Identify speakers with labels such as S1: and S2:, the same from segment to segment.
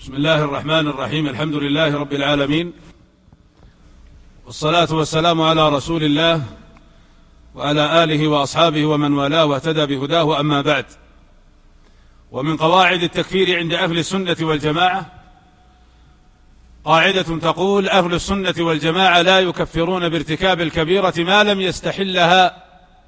S1: بسم الله الرحمن الرحيم. الحمد لله رب العالمين، والصلاة والسلام على رسول الله وعلى آله وأصحابه ومن والاه واهتدى بهداه، أما بعد. ومن قواعد التكفير عند أهل السنة والجماعة قاعدة تقول: أهل السنة والجماعة لا يكفرون بارتكاب الكبيرة ما لم يستحلها.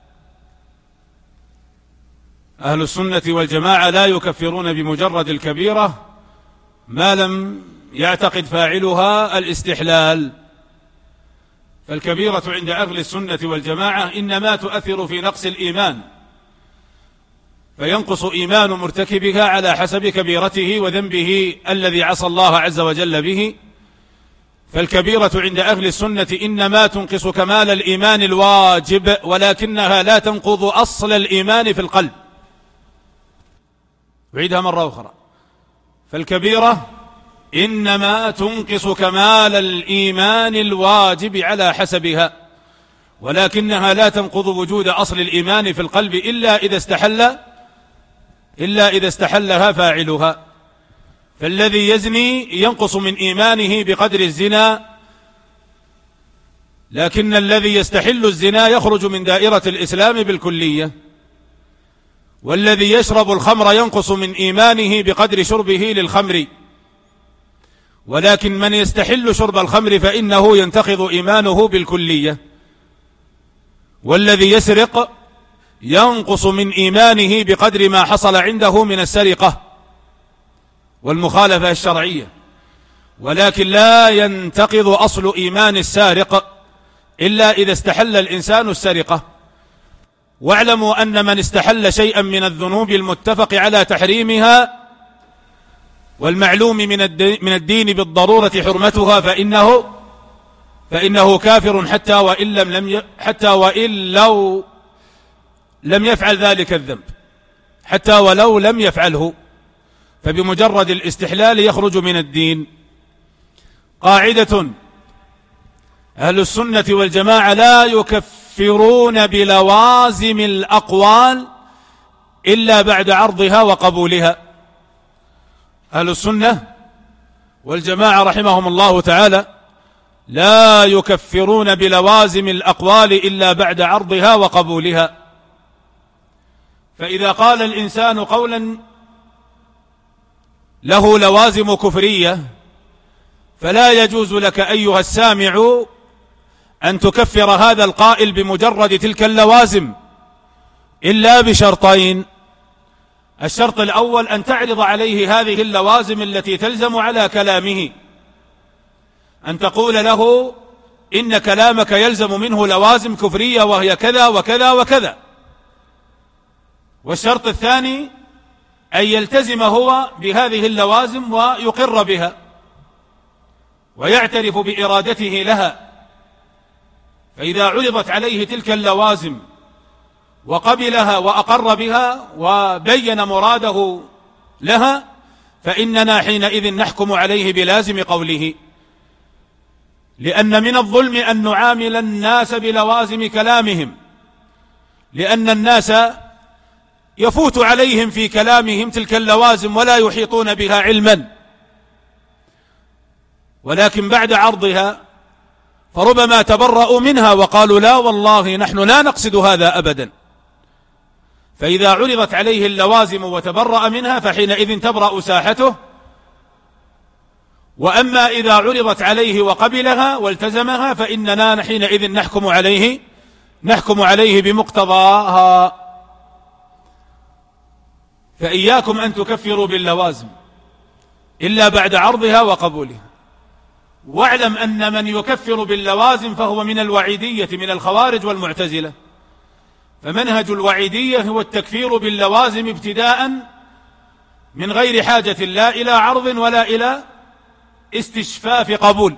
S1: أهل السنة والجماعة لا يكفرون بمجرد الكبيرة ما لم يعتقد فاعلها الاستحلال. فالكبيرة عند أهل السنة والجماعة إنما تؤثر في نقص الإيمان، فينقص إيمان مرتكبها على حسب كبيرته وذنبه الذي عصى الله عز وجل به. فالكبيرة عند أهل السنة إنما تنقص كمال الإيمان الواجب، ولكنها لا تنقض أصل الإيمان في القلب. أعيدها مرة أخرى: فالكبيرة إنما تنقص كمال الإيمان الواجب على حسبها، ولكنها لا تنقض وجود أصل الإيمان في القلب إلا إذا استحلها فاعلها. فالذي يزني ينقص من إيمانه بقدر الزنا، لكن الذي يستحل الزنا يخرج من دائرة الإسلام بالكلية. والذي يشرب الخمر ينقص من إيمانه بقدر شربه للخمر، ولكن من يستحل شرب الخمر فإنه ينتقض إيمانه بالكلية. والذي يسرق ينقص من إيمانه بقدر ما حصل عنده من السرقة والمخالفة الشرعية، ولكن لا ينتقض أصل إيمان السارق إلا إذا استحل الإنسان السرقة. واعلموا أن من استحل شيئا من الذنوب المتفق على تحريمها والمعلوم من الدين بالضرورة حرمتها فإنه كافر حتى وإن لو لم يفعل ذلك الذنب، حتى ولو لم يفعله، فبمجرد الاستحلال يخرج من الدين. قاعدة: أهل السنة والجماعة لا يكفرون بلوازم الأقوال إلا بعد عرضها وقبولها. أهل السنة والجماعة رحمهم الله تعالى لا يكفرون بلوازم الأقوال إلا بعد عرضها وقبولها. فإذا قال الإنسان قولا له لوازم كفرية فلا يجوز لك أيها السامع أن تكفر هذا القائل بمجرد تلك اللوازم إلا بشرطين: الشرط الأول أن تعرض عليه هذه اللوازم التي تلزم على كلامه، أن تقول له إن كلامك يلزم منه لوازم كفرية وهي كذا وكذا وكذا. والشرط الثاني أن يلتزم هو بهذه اللوازم ويقر بها ويعترف بإرادته لها. فإذا عرضت عليه تلك اللوازم وقبلها وأقر بها وبين مراده لها فإننا حينئذ نحكم عليه بلازم قوله، لأن من الظلم أن نعامل الناس بلوازم كلامهم، لأن الناس يفوت عليهم في كلامهم تلك اللوازم ولا يحيطون بها علما، ولكن بعد عرضها فربما تبرأوا منها وقالوا لا والله نحن لا نقصد هذا أبدا. فإذا عرضت عليه اللوازم وتبرأ منها فحينئذ تبرأ ساحته. وأما إذا عرضت عليه وقبلها والتزمها فإننا حينئذ نحكم عليه بمقتضاها. فإياكم أن تكفروا باللوازم إلا بعد عرضها وقبولها. واعلم أن من يكفر باللوازم فهو من الوعيدية، من الخوارج والمعتزلة. فمنهج الوعيدية هو التكفير باللوازم ابتداء من غير حاجة لا إلى عرض ولا إلى استشفاف قبول،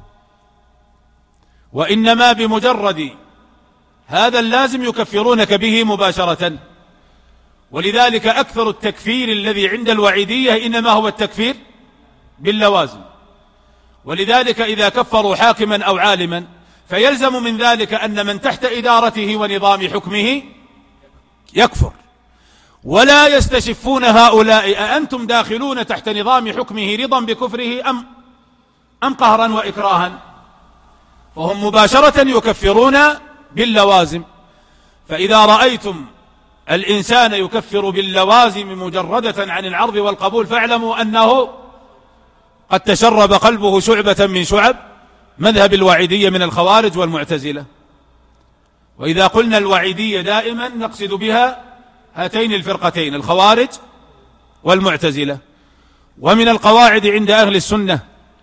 S1: وإنما بمجرد هذا اللازم يكفرونك به مباشرة. ولذلك أكثر التكفير الذي عند الوعيدية إنما هو التكفير باللوازم. ولذلك إذا كفروا حاكما أو عالما فيلزم من ذلك أن من تحت إدارته ونظام حكمه يكفر، ولا يستشفون هؤلاء أأنتم داخلون تحت نظام حكمه رضا بكفره أم قهرا وإكراها؟ فهم مباشرة يكفرون باللوازم. فإذا رأيتم الإنسان يكفر باللوازم مجردة عن العرض والقبول فاعلموا أنه قد تشرب قلبه شعبة من شعب مذهب الوعيدية من الخوارج والمعتزلة. وإذا قلنا الوعيدية دائما نقصد بها هاتين الفرقتين الخوارج والمعتزلة. ومن القواعد عند أهل السنة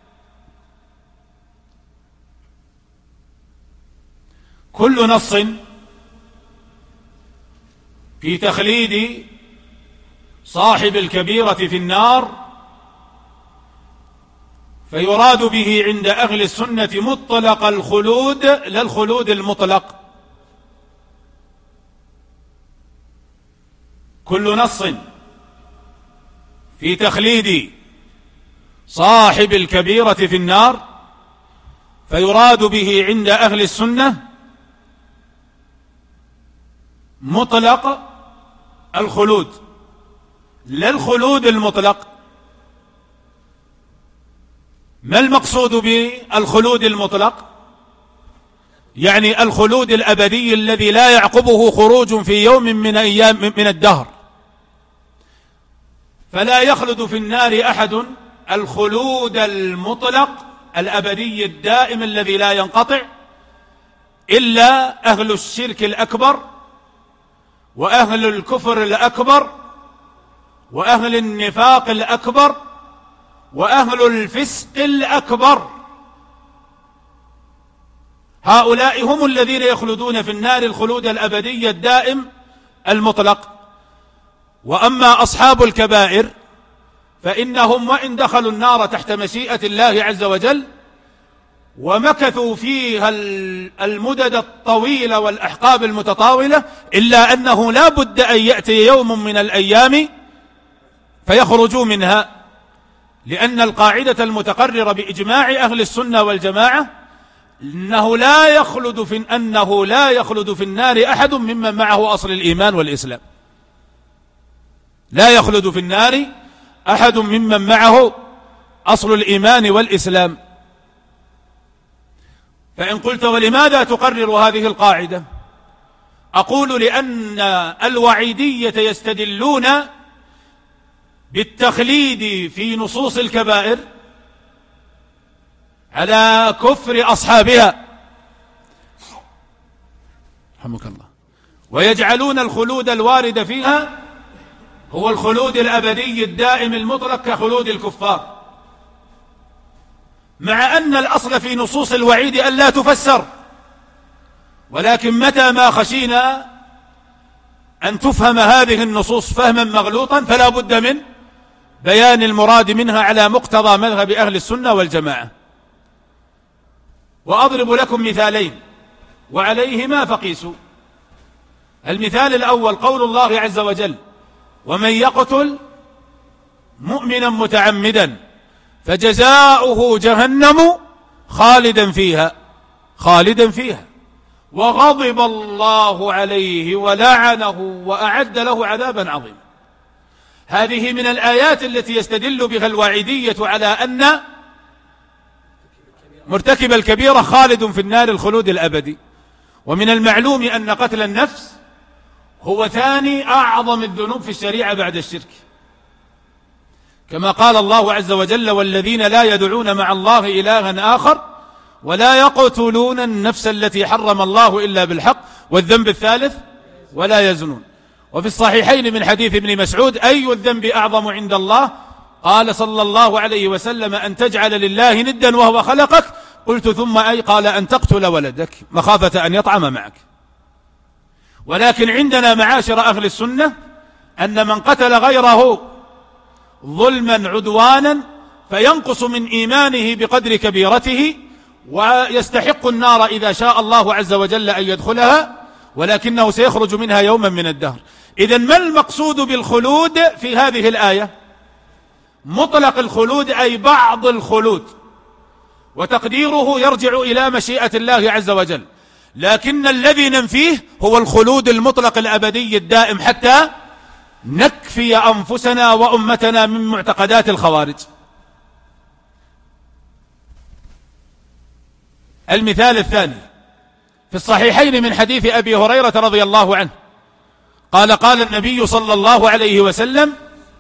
S1: كل نص في تخليد صاحب الكبيرة في النار فيراد به عند أهل السنة مطلق الخلود لا الخلود المطلق. كل نص في تخليد صاحب الكبيرة في النار فيراد به عند أهل السنة مطلق الخلود لا الخلود المطلق. ما المقصود بالخلود المطلق؟ يعني الخلود الأبدي الذي لا يعقبه خروج في يوم من أيام من الدهر، فلا يخلد في النار أحد. الخلود المطلق الأبدي الدائم الذي لا ينقطع إلا أهل الشرك الأكبر وأهل الكفر الأكبر وأهل النفاق الأكبر وأهل الفسق الأكبر. هؤلاء هم الذين يخلدون في النار الخلود الأبدي الدائم المطلق. وأما أصحاب الكبائر فإنهم وإن دخلوا النار تحت مشيئة الله عز وجل ومكثوا فيها المدد الطويلة والأحقاب المتطاولة إلا أنه لا بد أن يأتي يوم من الأيام فيخرجوا منها، لأن القاعدة المتقررة بإجماع أهل السنة والجماعة أنه لا يخلد في النار أحد ممن معه أصل الإيمان والإسلام. لا يخلد في النار أحد ممن معه أصل الإيمان والإسلام. فإن قلت ولماذا تقرر هذه القاعدة؟ أقول لأن الوعيدية يستدلون بالتخليد في نصوص الكبائر على كفر أصحابها رحمك الله، ويجعلون الخلود الوارد فيها هو الخلود الأبدي الدائم المطلق كخلود الكفار، مع أن الأصل في نصوص الوعيد أن لا تفسر، ولكن متى ما خشينا أن تفهم هذه النصوص فهما مغلوطا فلا بد من بيان المراد منها على مقتضى مذهب أهل السنة والجماعة. وأضرب لكم مثالين وعليهما فقيسوا. المثال الأول قول الله عز وجل: ومن يقتل مؤمنا متعمدا فجزاؤه جهنم خالدا فيها وغضب الله عليه ولعنه وأعد له عذابا عظيما. هذه من الآيات التي يستدل بها الواعدية على أن مرتكب الكبيرة خالد في النار الخلود الأبدي. ومن المعلوم أن قتل النفس هو ثاني أعظم الذنوب في الشريعة بعد الشرك، كما قال الله عز وجل: والذين لا يدعون مع الله إلها آخر ولا يقتلون النفس التي حرم الله إلا بالحق، والذنب الثالث ولا يزنون. وفي الصحيحين من حديث ابن مسعود: أي الذنب أعظم عند الله؟ قال صلى الله عليه وسلم: أن تجعل لله ندا وهو خلقك. قلت: ثم أي؟ قال: أن تقتل ولدك مخافة أن يطعم معك. ولكن عندنا معاشر أهل السنة أن من قتل غيره ظلما عدوانا فينقص من إيمانه بقدر كبيرته ويستحق النار إذا شاء الله عز وجل أن يدخلها، ولكنه سيخرج منها يوما من الدهر. إذن ما المقصود بالخلود في هذه الآية؟ مطلق الخلود أي بعض الخلود، وتقديره يرجع إلى مشيئة الله عز وجل، لكن الذي ننفيه هو الخلود المطلق الأبدي الدائم نكفي أنفسنا وأمتنا من معتقدات الخوارج. المثال الثاني في الصحيحين من حديث أبي هريرة رضي الله عنه قال: قال النبي صلى الله عليه وسلم: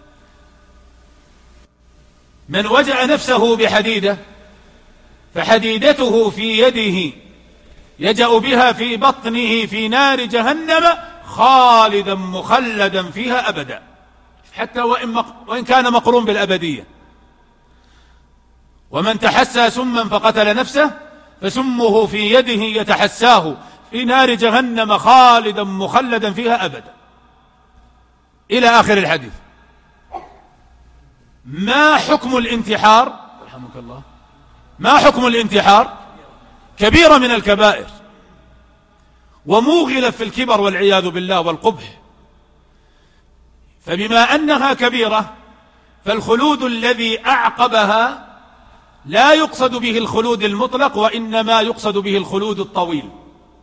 S1: من وجع نفسه بحديدة فحديدته في يده يجأ بها في بطنه في نار جهنم خالدا مخلدا فيها أبدا، حتى وإن كان مقرون بالأبدية. ومن تحسى سما فقتل نفسه فسمه في يده يتحساه في نار جهنم خالدا مخلدا فيها أبدا، إلى آخر الحديث. ما حكم الانتحار؟ رحمك الله. ما حكم الانتحار؟ كبيرة من الكبائر، وموغلة في الكبر والعياذ بالله والقبح. فبما أنها كبيرة فالخلود الذي أعقبها لا يقصد به الخلود المطلق، وإنما يقصد به الخلود الطويل.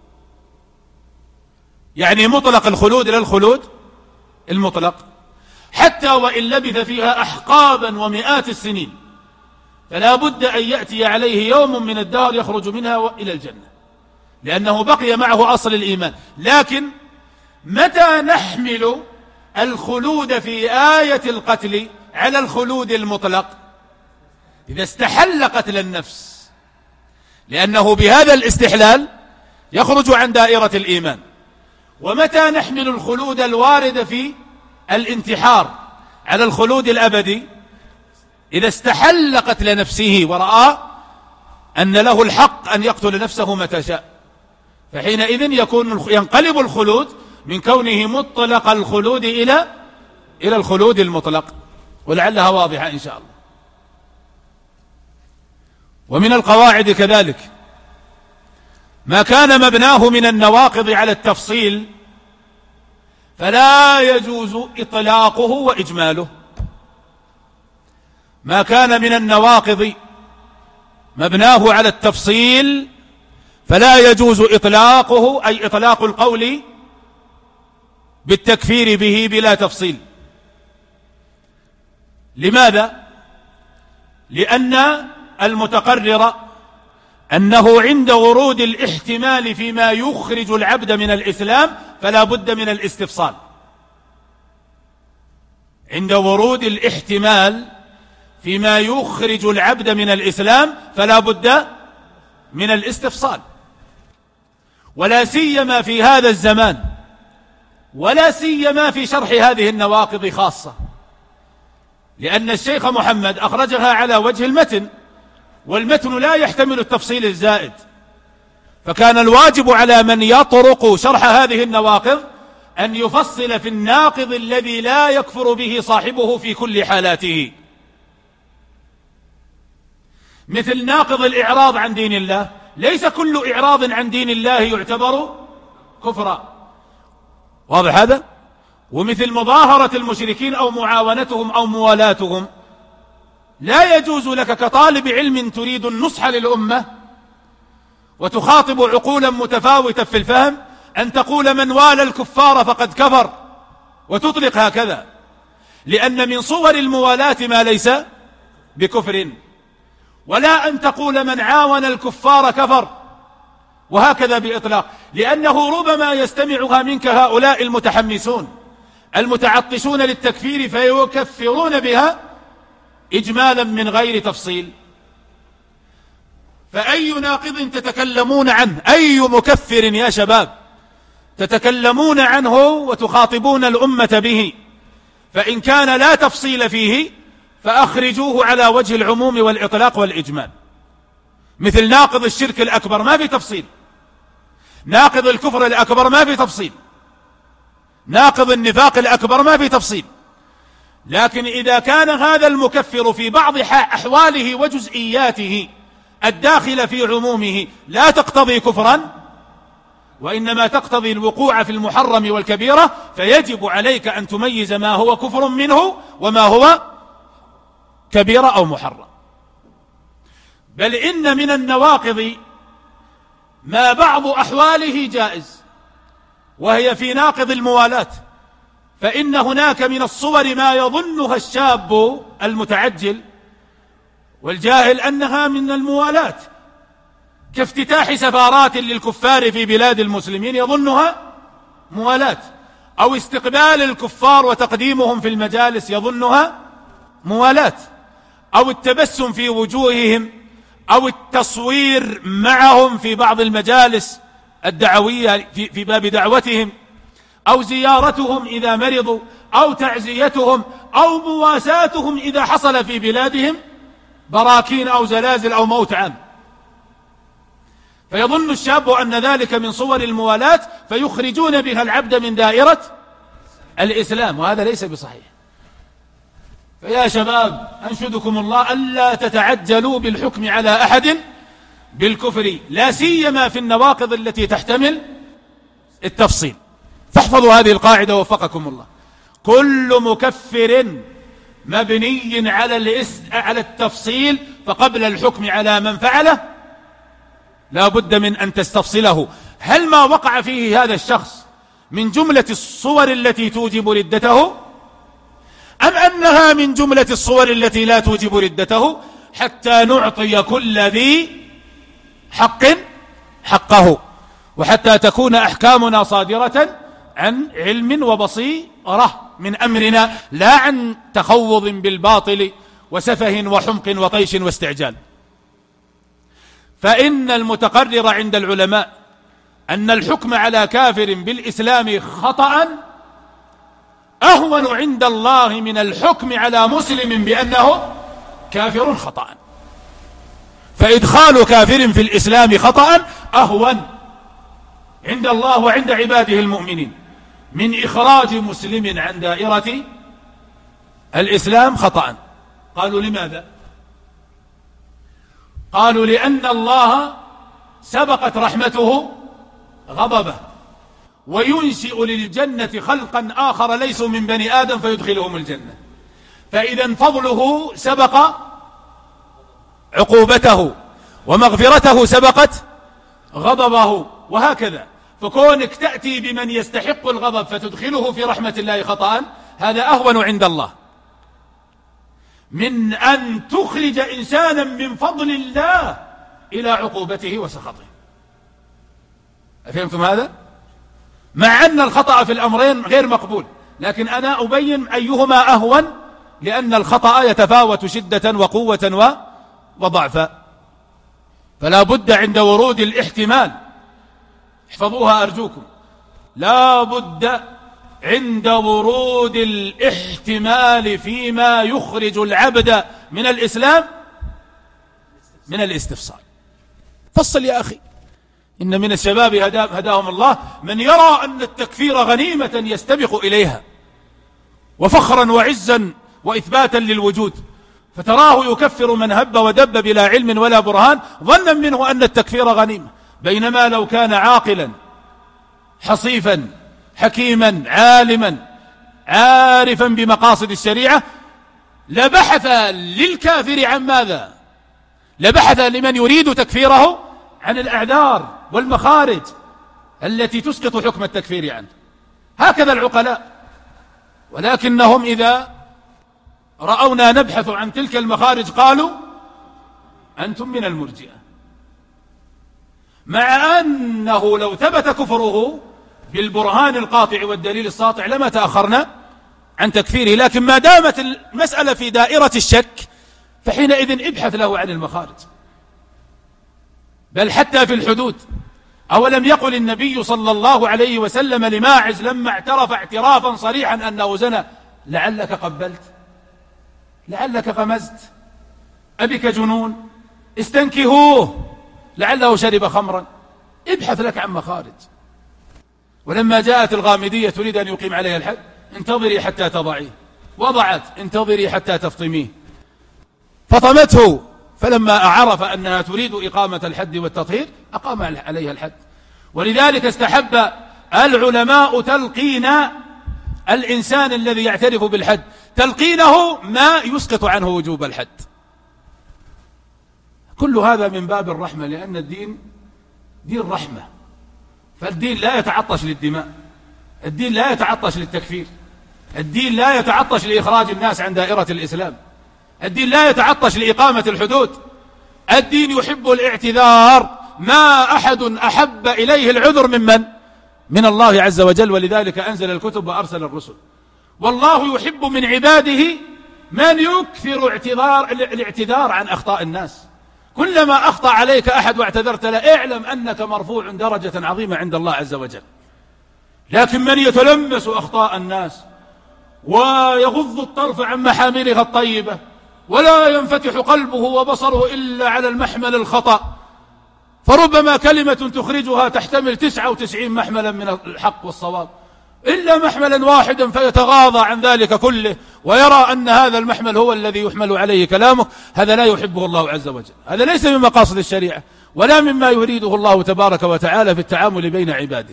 S1: يعني مطلق الخلود لا الخلود المطلق، حتى وإن لبث فيها أحقابا ومئات السنين فلا بد أن يأتي عليه يوم من الدهر يخرج منها إلى الجنة، لأنه بقي معه أصل الإيمان. لكن متى نحمل الخلود في آية القتل على الخلود المطلق؟ إذا استحل قتل النفس، لأنه بهذا الاستحلال يخرج عن دائرة الإيمان. ومتى نحمل الخلود الوارد في الانتحار على الخلود الأبدي؟ إذا استحل قتل نفسه ورأى أن له الحق أن يقتل نفسه متى شاء، فحينئذ ينقلب الخلود من كونه مطلق الخلود إلى الخلود المطلق. ولعلها واضحة إن شاء الله. ومن القواعد كذلك ما كان مبناه من النواقض على التفصيل فلا يجوز إطلاقه وإجماله. ما كان من النواقض مبناه على التفصيل فلا يجوز إطلاقه، أي إطلاق القول بالتكفير به بلا تفصيل. لماذا؟ لأن المتقرر أنه عند ورود الاحتمال فيما يخرج العبد من الإسلام فلا بد من الاستفصال. عند ورود الاحتمال فيما يخرج العبد من الإسلام فلا بد من الاستفصال، ولا سيما في هذا الزمان، ولا سيما في شرح هذه النواقض خاصة، لأن الشيخ محمد أخرجها على وجه المتن، والمتن لا يحتمل التفصيل الزائد، فكان الواجب على من يطرق شرح هذه النواقض أن يفصل في الناقض الذي لا يكفر به صاحبه في كل حالاته، مثل ناقض الإعراض عن دين الله. ليس كل إعراض عن دين الله يعتبر كفرا، واضح هذا؟ ومثل مظاهرة المشركين أو معاونتهم أو موالاتهم، لا يجوز لك كطالب علم تريد النصح للأمة وتخاطب عقولا متفاوتة في الفهم أن تقول من والى الكفار فقد كفر وتطلق هكذا، لأن من صور الموالاة ما ليس بكفر، ولا أن تقول من عاون الكفار كفر وهكذا بإطلاق، لأنه ربما يستمعها منك هؤلاء المتحمسون المتعطشون للتكفير فيكفرون بها إجمالا من غير تفصيل. فأي ناقض تتكلمون عنه، أي مكفر يا شباب تتكلمون عنه وتخاطبون الأمة به، فإن كان لا تفصيل فيه فأخرجوه على وجه العموم والإطلاق والإجمال. مثل ناقض الشرك الأكبر ما في تفصيل، ناقض الكفر الأكبر ما في تفصيل، ناقض النفاق الأكبر ما في تفصيل. لكن إذا كان هذا المكفر في بعض أحواله وجزئياته الداخلة في عمومه لا تقتضي كفرا وإنما تقتضي الوقوع في المحرم والكبيرة، فيجب عليك أن تميز ما هو كفر منه وما هو كبيرة أو محرم. بل إن من النواقض ما بعض أحواله جائز، وهي في ناقض الموالاة، فإن هناك من الصور ما يظنها الشاب المتعجل والجاهل أنها من الموالاة، كافتتاح سفارات للكفار في بلاد المسلمين يظنها موالاة، أو استقبال الكفار وتقديمهم في المجالس يظنها موالاة، أو التبسم في وجوههم، أو التصوير معهم في بعض المجالس الدعوية في باب دعوتهم، أو زيارتهم إذا مرضوا، أو تعزيتهم، أو مواساتهم إذا حصل في بلادهم براكين أو زلازل أو موت عام. فيظن الشاب أن ذلك من صور الموالاة، فيخرجون بها العبد من دائرة الإسلام، وهذا ليس بصحيح. فيا شباب أنشدكم الله ألا تتعجلوا بالحكم على أحد بالكفر، لا سيما في النواقض التي تحتمل التفصيل. فاحفظوا هذه القاعدة وفقكم الله: كل مكفر مبني على التفصيل، فقبل الحكم على من فعله لا بد من أن تستفصله. هل ما وقع فيه هذا الشخص من جملة الصور التي توجب ردته، أم أنها من جملة الصور التي لا توجب ردته، حتى نعطي كل ذي حق حقه، وحتى تكون أحكامنا صادرة عن علم وبصيرة من أمرنا، لا عن تخوض بالباطل وسفه وحمق وطيش واستعجال. فإن المتقرر عند العلماء أن الحكم على كافر بالإسلام خطأ أهون عند الله من الحكم على مسلم بأنه كافر خطأ. فإدخال كافر في الإسلام خطأ أهون عند الله وعند عباده المؤمنين من إخراج مسلم عن دائرة الإسلام خطأ. قالوا لماذا؟ قالوا لأن الله سبقت رحمته غضبه، وينشئ للجنة خلقا آخر ليسوا من بني آدم فيدخلهم الجنة، فإذا فضله سبق عقوبته، ومغفرته سبقت غضبه، وهكذا. فكونك تأتي بمن يستحق الغضب فتدخله في رحمة الله خطأ، هذا أهون عند الله من أن تخرج إنسانا من فضل الله إلى عقوبته وسخطه. أفهمتم هذا؟ مع أن الخطأ في الأمرين غير مقبول، لكن أنا أبين أيهما أهون، لأن الخطأ يتفاوت شدة وقوة وضعفا. فلا بد عند ورود الاحتمال، احفظوها أرجوكم، لا بد عند ورود الاحتمال فيما يخرج العبد من الإسلام من الاستفصال. فصل يا أخي. إن من الشباب هداهم الله من يرى أن التكفير غنيمة يستبق إليها وفخرا وعزا وإثباتا للوجود، فتراه يكفر من هب ودب بلا علم ولا برهان ظنا منه أن التكفير غنيمة، بينما لو كان عاقلا حصيفا حكيما عالما عارفا بمقاصد الشريعة لبحث للكافر عن ماذا؟ لبحث لمن يريد تكفيره عن الأعذار والمخارج التي تسقط حكم التكفير عنه. هكذا العقلاء، ولكنهم إذا رأونا نبحث عن تلك المخارج قالوا أنتم من المرجئة، مع أنه لو ثبت كفره بالبرهان القاطع والدليل الساطع لما تأخرنا عن تكفيره. لكن ما دامت المسألة في دائرة الشك فحينئذ ابحث له عن المخارج، بل حتى في الحدود. أولم يقل النبي صلى الله عليه وسلم لماعز لما اعترف اعترافا صريحا أنه زنى: لعلك قبلت، لعلك غمزت، أبك جنون، استنكهوه، لعله شرب خمرا. ابحث لك عن مخارج. ولما جاءت الغامدية تريد أن يقيم عليها الحد: انتظري حتى تضعيه. وضعت: انتظري حتى تفطميه. فطمته، فلما عرف أنها تريد إقامة الحد والتطهير أقام عليها الحد. ولذلك استحب العلماء تلقين الإنسان الذي يعترف بالحد، تلقينه ما يسقط عنه وجوب الحد. كل هذا من باب الرحمة، لأن الدين دين رحمة، فالدين لا يتعطش للدماء، الدين لا يتعطش للتكفير، الدين لا يتعطش لإخراج الناس عن دائرة الإسلام، الدين لا يتعطش لإقامة الحدود، الدين يحب الاعتذار، ما أحد أحب إليه العذر من الله عز وجل، ولذلك أنزل الكتب وأرسل الرسل. والله يحب من عباده من يكثر الاعتذار عن أخطاء الناس. كلما أخطأ عليك أحد واعتذرت له اعلم أنك مرفوع درجة عظيمة عند الله عز وجل. لكن من يتلمس أخطاء الناس ويغض الطرف عن محاملها الطيبة ولا ينفتح قلبه وبصره إلا على المحمل الخطأ، فربما كلمة تخرجها تحتمل 99 محملا من الحق والصواب إلا محملا واحدا فيتغاضى عن ذلك كله ويرى أن هذا المحمل هو الذي يحمل عليه كلامه. هذا لا يحبه الله عز وجل، هذا ليس من مقاصد الشريعة ولا مما يريده الله تبارك وتعالى في التعامل بين عباده.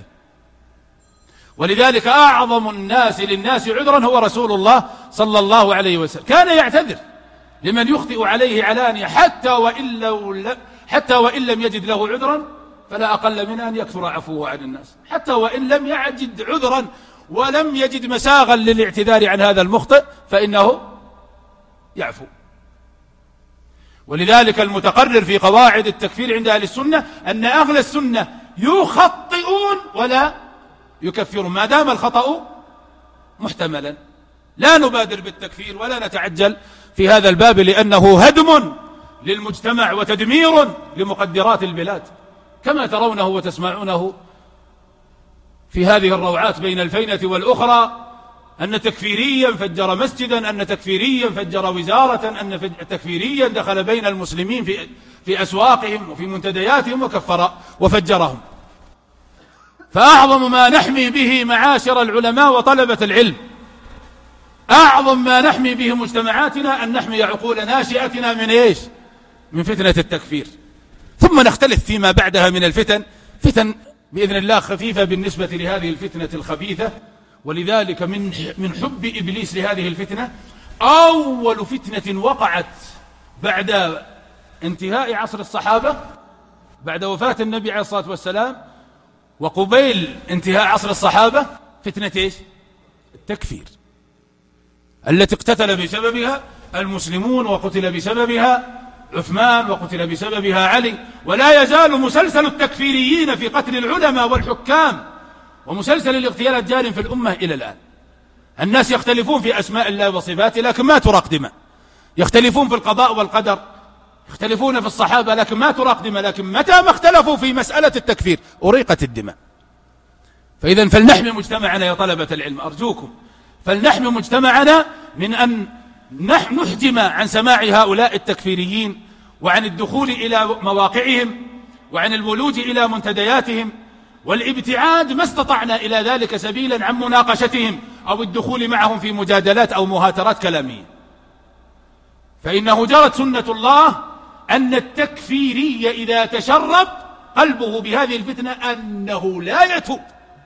S1: ولذلك أعظم الناس للناس عذرا هو رسول الله صلى الله عليه وسلم، كان يعتذر لمن يخطئ عليه علانية حتى وإن لم يجد له عذرا فلا أقل من أن يكثر عفوه عن الناس، حتى وإن لم يجد عذرا ولم يجد مساغا للاعتذار عن هذا المخطئ فإنه يعفو. ولذلك المتقرر في قواعد التكفير عند أهل السنة أن أهل السنة يخطئون ولا يكفرون ما دام الخطأ محتملا. لا نبادر بالتكفير ولا نتعجل في هذا الباب لأنه هدم للمجتمع وتدمير لمقدرات البلاد، كما ترونه وتسمعونه في هذه الروعات بين الفينة والأخرى، أن تكفيريا فجر مسجدا، أن تكفيريا فجر وزارة، أن تكفيريا دخل بين المسلمين في أسواقهم وفي منتدياتهم وكفر وفجرهم. فأعظم ما نحمي به معاشر العلماء وطلبة العلم، أعظم ما نحمي به مجتمعاتنا أن نحمي عقول ناشئتنا من إيش؟ من فتنة التكفير. ثم نختلف فيما بعدها من الفتن، فتن بإذن الله خفيفة بالنسبة لهذه الفتنة الخبيثة. ولذلك من حب إبليس لهذه الفتنة، أول فتنة وقعت بعد انتهاء عصر الصحابة بعد وفاة النبي عليه الصلاة والسلام وقبيل انتهاء عصر الصحابة، فتنة إيش؟ التكفير، التي اقتتل بسببها المسلمون وقتل بسببها عثمان وقتل بسببها علي. ولا يزال مسلسل التكفيريين في قتل العلماء والحكام ومسلسل الاغتيالات جار في الأمة إلى الآن. الناس يختلفون في أسماء الله وصفاته لكن ما تراق دماء، يختلفون في القضاء والقدر، يختلفون في الصحابة لكن ما تراق دماء، لكن متى ما اختلفوا في مسألة التكفير أريقت الدماء. فإذا فلنحمي مجتمعنا يا طلبة العلم، أرجوكم فلنحمي مجتمعنا من أن نحجم عن سماع هؤلاء التكفيريين وعن الدخول إلى مواقعهم وعن الولوج إلى منتدياتهم والابتعاد ما استطعنا إلى ذلك سبيلا عن مناقشتهم أو الدخول معهم في مجادلات أو مهاترات كلامية. فإنه جرت سنة الله أن التكفيري إذا تشرب قلبه بهذه الفتنة أنه لا يتوب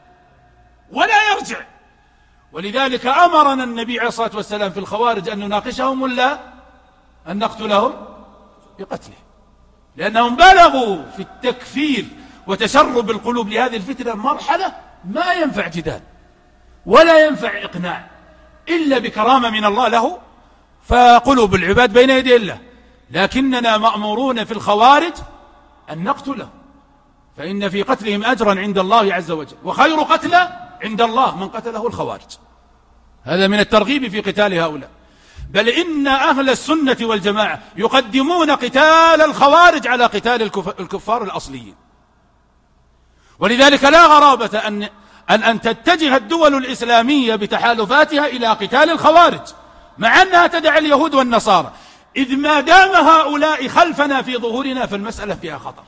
S1: ولا يرجع. ولذلك أمرنا النبي عليه الصلاة والسلام في الخوارج أن نناقشهم ولا أن نقتلهم بقتله، لأنهم بلغوا في التكفير وتشرب القلوب لهذه الفتنة مرحلة ما ينفع جدال ولا ينفع إقناع إلا بكرامة من الله له، فقلوب العباد بين يدي الله. لكننا مأمورون في الخوارج أن نقتلهم، فإن في قتلهم أجرا عند الله عز وجل، وخير قتلى عند الله من قتله الخوارج. هذا من الترغيب في قتال هؤلاء. بل إن أهل السنة والجماعة يقدمون قتال الخوارج على قتال الكفار الأصليين. ولذلك لا غرابة أن تتجه الدول الإسلامية بتحالفاتها إلى قتال الخوارج مع أنها تدعي اليهود والنصارى، إذ ما دام هؤلاء خلفنا في ظهورنا فالمسألة فيها خطر.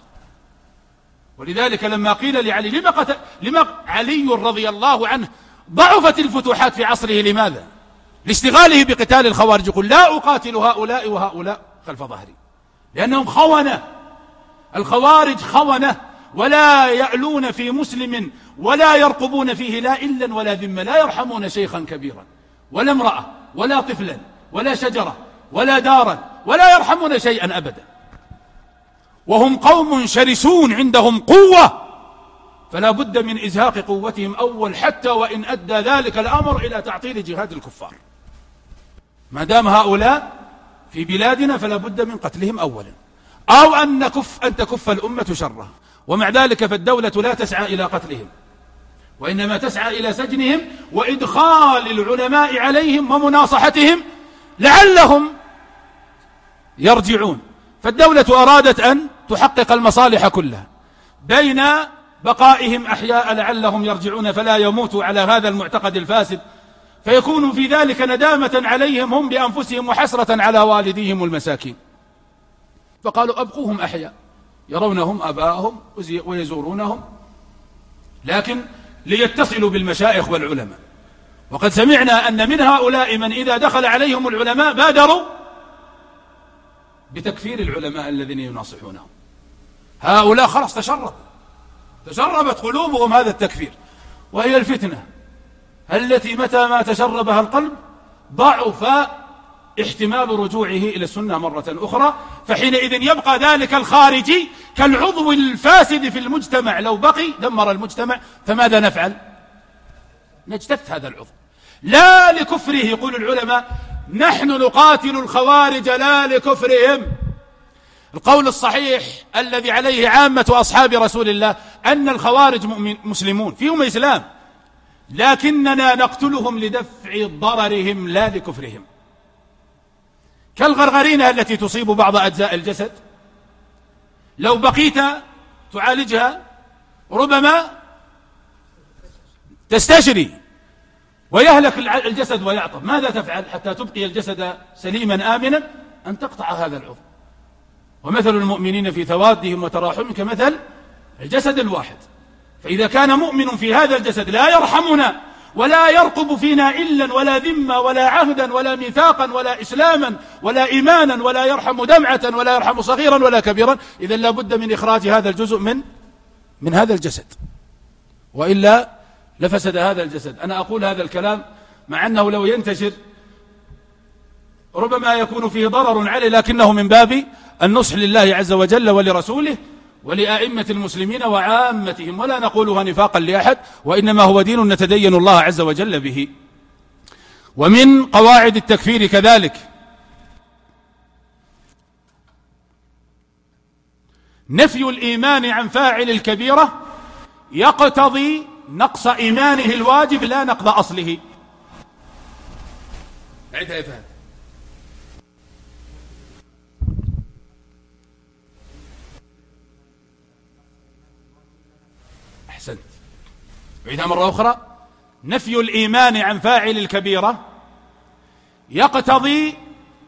S1: ولذلك لما قيل لعلي لما علي رضي الله عنه ضعفت الفتوحات في عصره، لماذا؟ لاشتغاله بقتال الخوارج، يقول لا أقاتل هؤلاء وهؤلاء خلف ظهري، لأنهم خونة. الخوارج خونة، ولا يألون في مسلم ولا يرقبون فيه لا إلا ولا ذمة، لا يرحمون شيخا كبيرا ولا امرأة ولا طفلا ولا شجرة ولا دارا، ولا يرحمون شيئا أبدا. وهم قوم شرسون عندهم قوة فلا بد من إزهاق قوتهم أول، حتى وإن أدى ذلك الأمر إلى تعطيل جهاد الكفار. ما دام هؤلاء في بلادنا فلا بد من قتلهم أولا، أو أن تكف الأمة شره. ومع ذلك فالدولة لا تسعى إلى قتلهم، وإنما تسعى إلى سجنهم وإدخال العلماء عليهم ومناصحتهم لعلهم يرجعون. فالدولة أرادت أن تحقق المصالح كلها بين بقائهم أحياء لعلهم يرجعون فلا يموتوا على هذا المعتقد الفاسد، فيكون في ذلك ندامة عليهم هم بأنفسهم وحسرة على والديهم المساكين. فقالوا أبقوهم أحياء يرونهم أباءهم ويزورونهم، لكن ليتصلوا بالمشايخ والعلماء. وقد سمعنا أن من هؤلاء من إذا دخل عليهم العلماء بادروا بتكفير العلماء الذين يناصحونهم. هؤلاء خلاص تشربت قلوبهم هذا التكفير. وهي الفتنة التي متى ما تشربها القلب ضعف احتمال رجوعه إلى السنة مرة أخرى، فحينئذ يبقى ذلك الخارجي كالعضو الفاسد في المجتمع، لو بقي دمر المجتمع. فماذا نفعل؟ نجتث هذا العضو لا لكفره. يقول العلماء نحن نقاتل الخوارج لا لكفرهم. القول الصحيح الذي عليه عامة أصحاب رسول الله أن الخوارج مسلمون فيهم إسلام، لكننا نقتلهم لدفع ضررهم لا لكفرهم. كالغرغرينة التي تصيب بعض أجزاء الجسد، لو بقيت تعالجها ربما تستشري ويهلك الجسد ويعطب. ماذا تفعل حتى تبقي الجسد سليما آمنا؟ أن تقطع هذا العضو. ومثل المؤمنين في توادهم وتراحمهم كمثل الجسد الواحد. فإذا كان مؤمن في هذا الجسد لا يرحمنا ولا يرقب فينا إلا ولا ذمة ولا عهدا ولا ميثاقا ولا إسلاما ولا إيمانا ولا يرحم دمعة ولا يرحم صغيرا ولا كبيرا، إذا لا بد من إخراج هذا الجزء من هذا الجسد، وإلا لفسد هذا الجسد. أنا أقول هذا الكلام مع أنه لو ينتشر ربما يكون فيه ضرر عليه، لكنه من باب النصح لله عز وجل ولرسوله ولأئمة المسلمين وعامتهم، ولا نقولها نفاقا لأحد، وإنما هو دين نتدين الله عز وجل به. ومن قواعد التكفير كذلك نفي الإيمان عن فاعل الكبيرة يقتضي نقص إيمانه الواجب لا نقض أصله. عدها يا فهد. أحسنت. عيدها مرة أخرى. نفي الإيمان عن فاعل الكبيرة يقتضي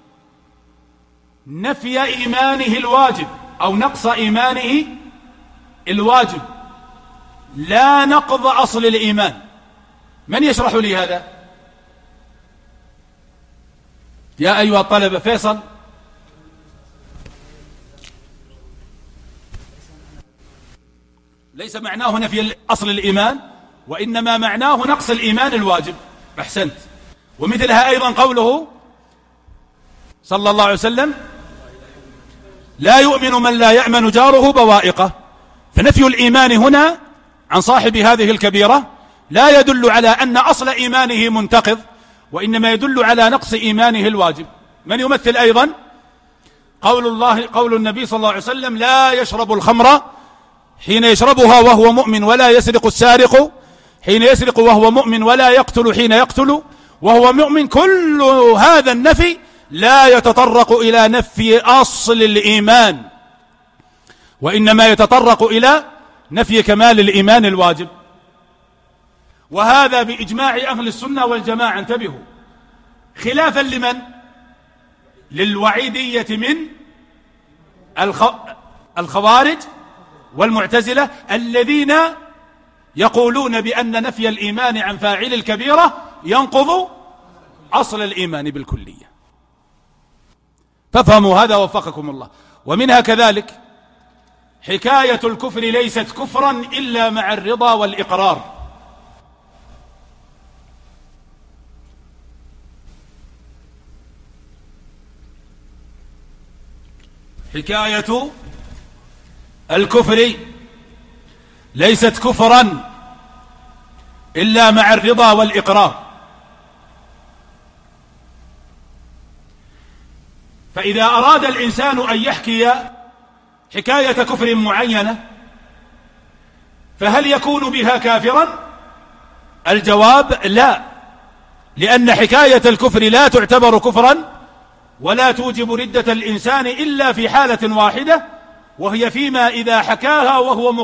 S1: نفي إيمانه الواجب أو نقص إيمانه الواجب لا نقض أصل الإيمان. من يشرح لي هذا؟ يا أيها الطلبة. فيصل. ليس معناه نفي أصل الإيمان، وإنما معناه نقص الإيمان الواجب. أحسنت. ومثلها أيضا قوله صلى الله عليه وسلم لا يؤمن من لا يأمن جاره بوائقه. فنفي الإيمان هنا عن صاحب هذه الكبيرة لا يدل على أن أصل إيمانه منتقض، وإنما يدل على نقص إيمانه الواجب. من يمثل أيضا قول النبي صلى الله عليه وسلم لا يشرب الخمر حين يشربها وهو مؤمن، ولا يسرق السارق حين يسرق وهو مؤمن، ولا يقتل حين يقتل وهو مؤمن. كل هذا النفي لا يتطرق إلى نفي أصل الإيمان، وإنما يتطرق إلى نفي كمال الإيمان الواجب. وهذا بإجماع أهل السنة والجماعة. انتبهوا. خلافا لمن؟ للوعيدية من الخوارج والمعتزلة الذين يقولون بأن نفي الإيمان عن فاعل الكبيرة ينقض أصل الإيمان بالكلية. فافهموا هذا وفقكم الله. ومنها كذلك حكاية الكفر ليست كفرا إلا مع الرضا والإقرار. حكاية الكفر ليست كفرا إلا مع الرضا والإقرار. فإذا أراد الإنسان أن يحكي حكاية كفر معينة فهل يكون بها كافرا؟ الجواب لا، لأن حكاية الكفر لا تعتبر كفرا ولا توجب ردة الإنسان إلا في حالة واحدة، وهي فيما إذا حكاها وهو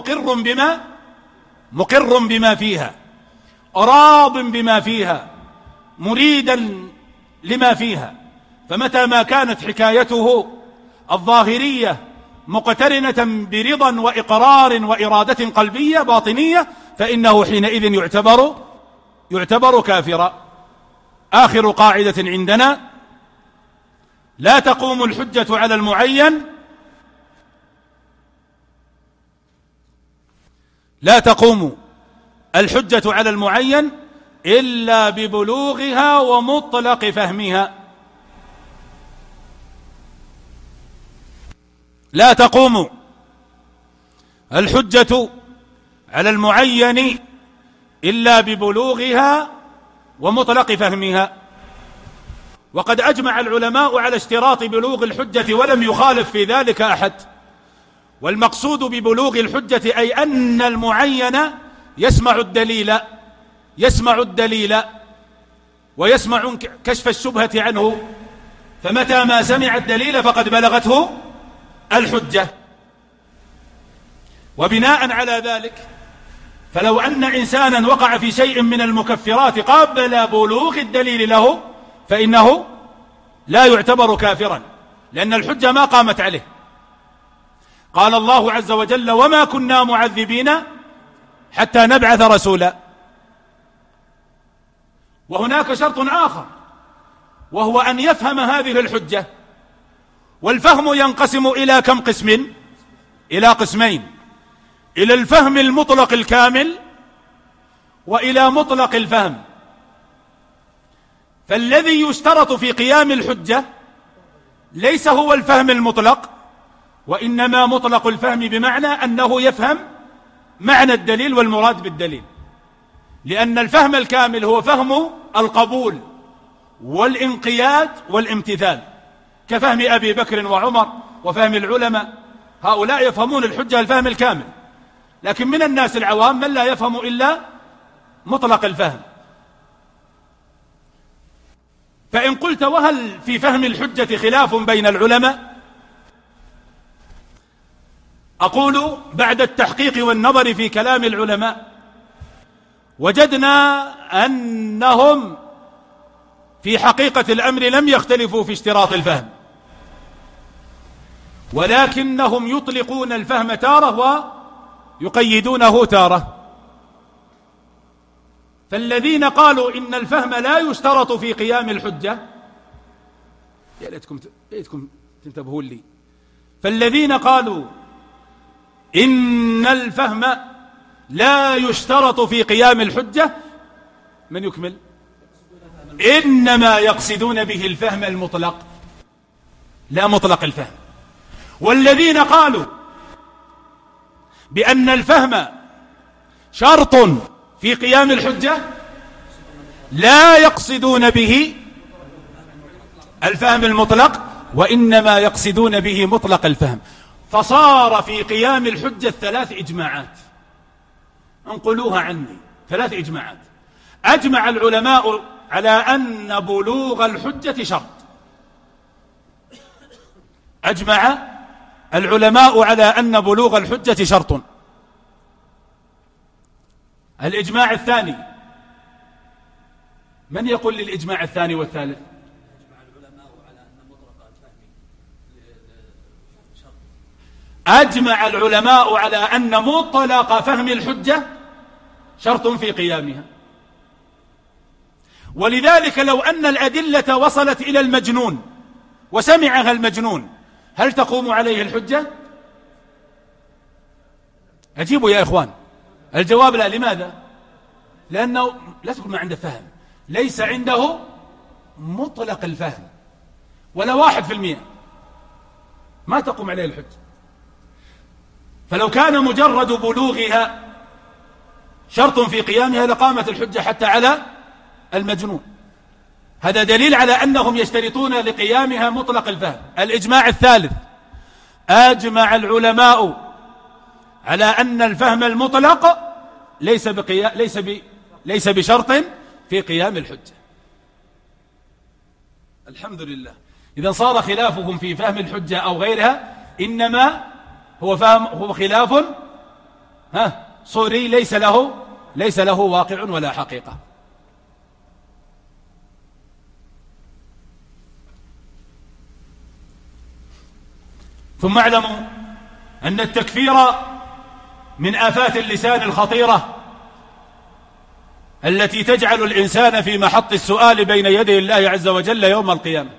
S1: مقر بما فيها، راض بما فيها، مريدا لما فيها. فمتى ما كانت حكايته الظاهرية مقترنة برضا وإقرار وإرادة قلبية باطنية فإنه حينئذ يعتبر كافرا. آخر قاعدة عندنا: لا تقوم الحجة على المعين إلا ببلوغها ومطلق فهمها. لا تقوم الحجة على المعين إلا ببلوغها ومطلق فهمها. وقد أجمع العلماء على اشتراط بلوغ الحجة ولم يخالف في ذلك أحد. والمقصود ببلوغ الحجة أي أن المعين يسمع الدليل ويسمع كشف الشبهة عنه، فمتى ما سمع الدليل فقد بلغته الحجة. وبناء على ذلك فلو أن إنسانا وقع في شيء من المكفرات قبل بلوغ الدليل له فإنه لا يعتبر كافرا، لأن الحجة ما قامت عليه. قال الله عز وجل: وما كنا معذبين حتى نبعث رسولا. وهناك شرط آخر وهو أن يفهم هذه الحجة، والفهم ينقسم إلى كم قسم؟ إلى قسمين: إلى الفهم المطلق الكامل وإلى مطلق الفهم. فالذي يشترط في قيام الحجة ليس هو الفهم المطلق، وإنما مطلق الفهم بمعنى أنه يفهم معنى الدليل والمراد بالدليل، لأن الفهم الكامل هو فهم القبول والانقياد والامتثال، كفهم أبي بكر وعمر وفهم العلماء. هؤلاء يفهمون الحجة الفهم الكامل، لكن من الناس العوام من لا يفهم إلا مطلق الفهم. فإن قلت: وهل في فهم الحجة خلاف بين العلماء؟ أقول: بعد التحقيق والنظر في كلام العلماء وجدنا أنهم في حقيقة الأمر لم يختلفوا في اشتراط الفهم، ولكنهم يطلقون الفهم تارة ويقيدونه تارة. فالذين قالوا إن الفهم لا يشترط في قيام الحجة، يا ليتكم تنتبهون لي، فالذين قالوا إن الفهم لا يشترط في قيام الحجة، من يكمل؟ إنما يقصدون به الفهم المطلق لا مطلق الفهم. والذين قالوا بأن الفهم شرط في قيام الحجة لا يقصدون به الفهم المطلق، وإنما يقصدون به مطلق الفهم. فصار في قيام الحجة 3 إجماعات، انقلوها عني، 3 إجماعات. أجمع العلماء على أن بلوغ الحجة شرط. أجمع العلماء على أن بلوغ الحجة شرط. الإجماع الثاني، من يقول للإجماع الثاني والثالث؟ أجمع العلماء على أن مطلق فهم الحجة شرط في قيامها. ولذلك لو أن الأدلة وصلت إلى المجنون وسمعها المجنون هل تقوم عليه الحجة؟ أجيبوا يا إخوان. الجواب لا. لماذا؟ لأنه لا تقول ما عنده فهم، ليس عنده مطلق الفهم ولا 1%، ما تقوم عليه الحجة. فلو كان مجرد بلوغها شرط في قيامها لقامت الحجة حتى على المجنون. هذا دليل على أنهم يشترطون لقيامها مطلق الفهم. الإجماع الثالث: أجمع العلماء على أن الفهم المطلق ليس بشرط في قيام الحجة. الحمد لله. إذا صار خلافهم في فهم الحجة أو غيرها إنما هو خلاف صوري ليس له واقع ولا حقيقة. ثم اعلموا أن التكفير من آفات اللسان الخطيرة التي تجعل الإنسان في محط السؤال بين يدي الله عز وجل يوم القيامة.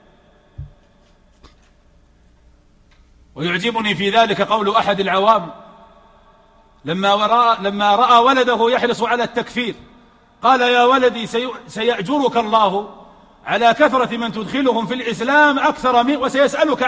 S1: ويعجبني في ذلك قول أحد العوام لما رأى ولده يحرص على التكفير قال: يا ولدي سيأجرك الله على كثرة من تدخلهم في الإسلام أكثر منه، وسيسألك